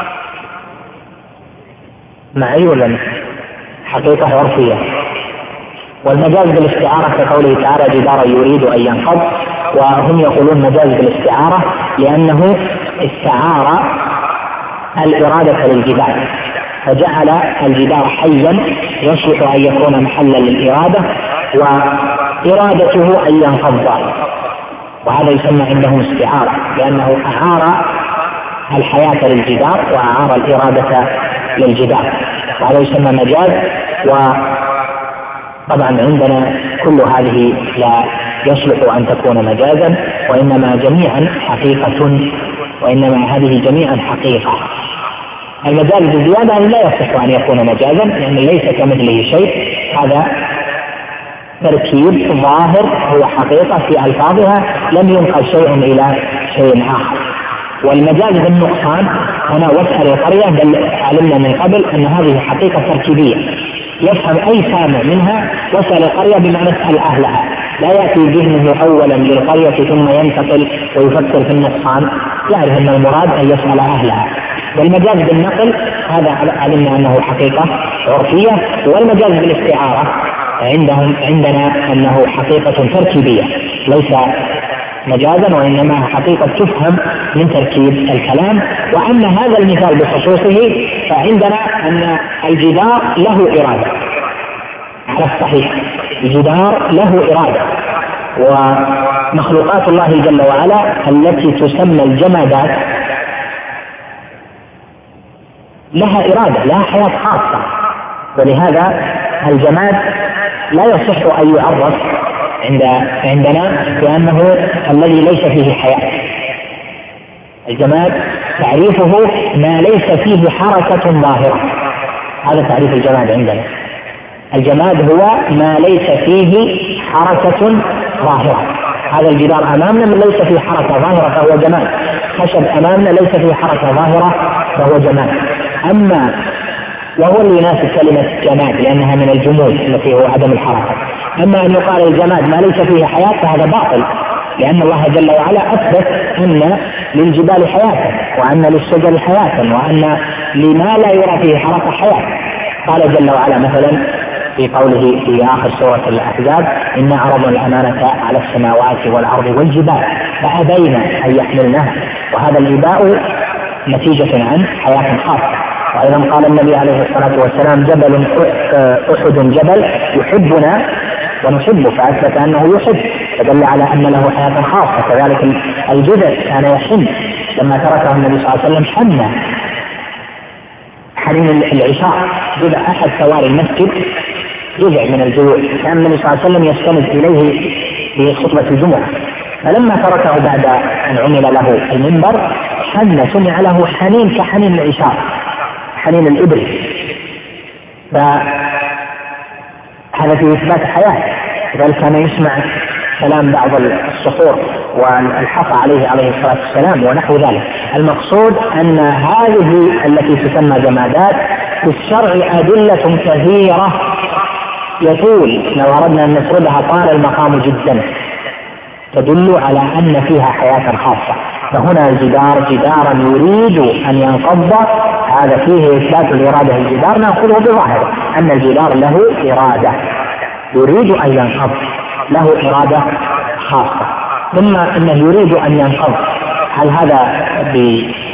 معي ولا حقيقة عرفية. والمجاز بالاستعارة كقوله تعالى جدارا يريد أن ينقض، وهم يقولون مجاز بالاستعارة لأنه استعار الإرادة للجدار، فجعل الجدار حيا يصلح أن يكون محلا للإرادة وإرادته أن ينقض، وهذا يسمى عندهم استعارة لأنه أعار الحياة للجدار وأعار الإرادة للجدار، وهذا يسمى مجاز. وطبعا عندنا كل هذه لا يصلح أن تكون مجازا، وإنما جميعا حقيقة، وإنما هذه جميعا حقيقة. المجاز بالزيادة لا يصح أن يكون مجازا لأنه ليس كمثله شيء، هذا تركيب ظاهر هو حقيقة في ألفاظها لم ينقل شيء إلى شيء آخر. والمجاز بالنقصان هنا واسأل القرية، بل علمنا من قبل أن هذه حقيقة تركيبية يفهم أي سامع منها واسأل القرية بمعنى اسأل أهلها، لا يأتي ذهنه أولا للقرية ثم ينتقل ويفكر في النقصان، يعرف أن المراد أن يسأل أهلها. والمجاز بالنقل هذا علمنا أنه حقيقة عرفية. والمجاز بالاستعارة عندهم عندنا أنه حقيقة تركيبية ليس مجازا، وإنما حقيقة تفهم من تركيب الكلام. وأما هذا المثال بخصوصه فعندنا أن الجدار له إرادة على الصحيح، الجدار له إرادة، ومخلوقات الله جل وعلا التي تسمى الجمادات لها إرادة، لها حياة خاصة، ولهذا الجماد لا يصح أن يعرف عند عندنا بأنه الذي ليس فيه حياة. الجماد تعريفه ما ليس فيه حركة ظاهرة، هذا تعريف الجماد عندنا. الجماد هو ما ليس فيه حركة ظاهرة. هذا الجدار أمامنا من ليس فيه حركة ظاهرة فهو جماد، خشب أمامنا ليس فيه حركة ظاهرة فهو جماد. أما وهو اللي يناسب كلمة جماد لأنها من الجمود التي هو عدم الحركة. أما أن يقال الجماد ما ليس فيه حياة فهذا باطل، لأن الله جل وعلا أثبت أن للجبال حياة وأن للشجر حياة وأن لما لا يرى فيه حركة حياة. قال جل وعلا مثلا في قوله في آخر سورة الأحزاب: إنا عرضنا الأمانة على السماوات والأرض والجبال فأبين أن يحملنها. وهذا الإباء نتيجة عن حياة خاصة. وأيضا قال النبي عليه الصلاة والسلام: جبل أحد جبل يحبنا ونحبه، فأثبت أنه يحب فدل على أن له حياة خاصة. كذلك الجذع كان يحن لما تركه النبي صلى الله عليه وسلم حنى حنين العشاء. جذع أحد ثوار المسجد جذع من الجذوع كان النبي صلى الله عليه وسلم يستند إليه في خطبة الجمعة، فلما تركه بعد أن عمل له المنبر حن، سمع له حنين كحنين العشاء، حنين الإبل. فهذا في إثبات حياة. لذلك كان يسمع كلام بعض الصخور والحصى عليه عليه الصلاة والسلام ونحو ذلك. المقصود أن هذه التي تسمى جمادات في الشرع أدلة كثيرة يطول لو أردنا أن نسردها طال المقام جدا، تدل على أن فيها حياة خاصة. فهنا الجدار جدارا يريد أن ينقض، هذا فيه إثبات الإرادة. الجدار نأخذه بظاهره أن الجدار له إرادة يريد أن ينقض، له إرادة خاصة. ثم أنه يريد أن ينقض، هل هذا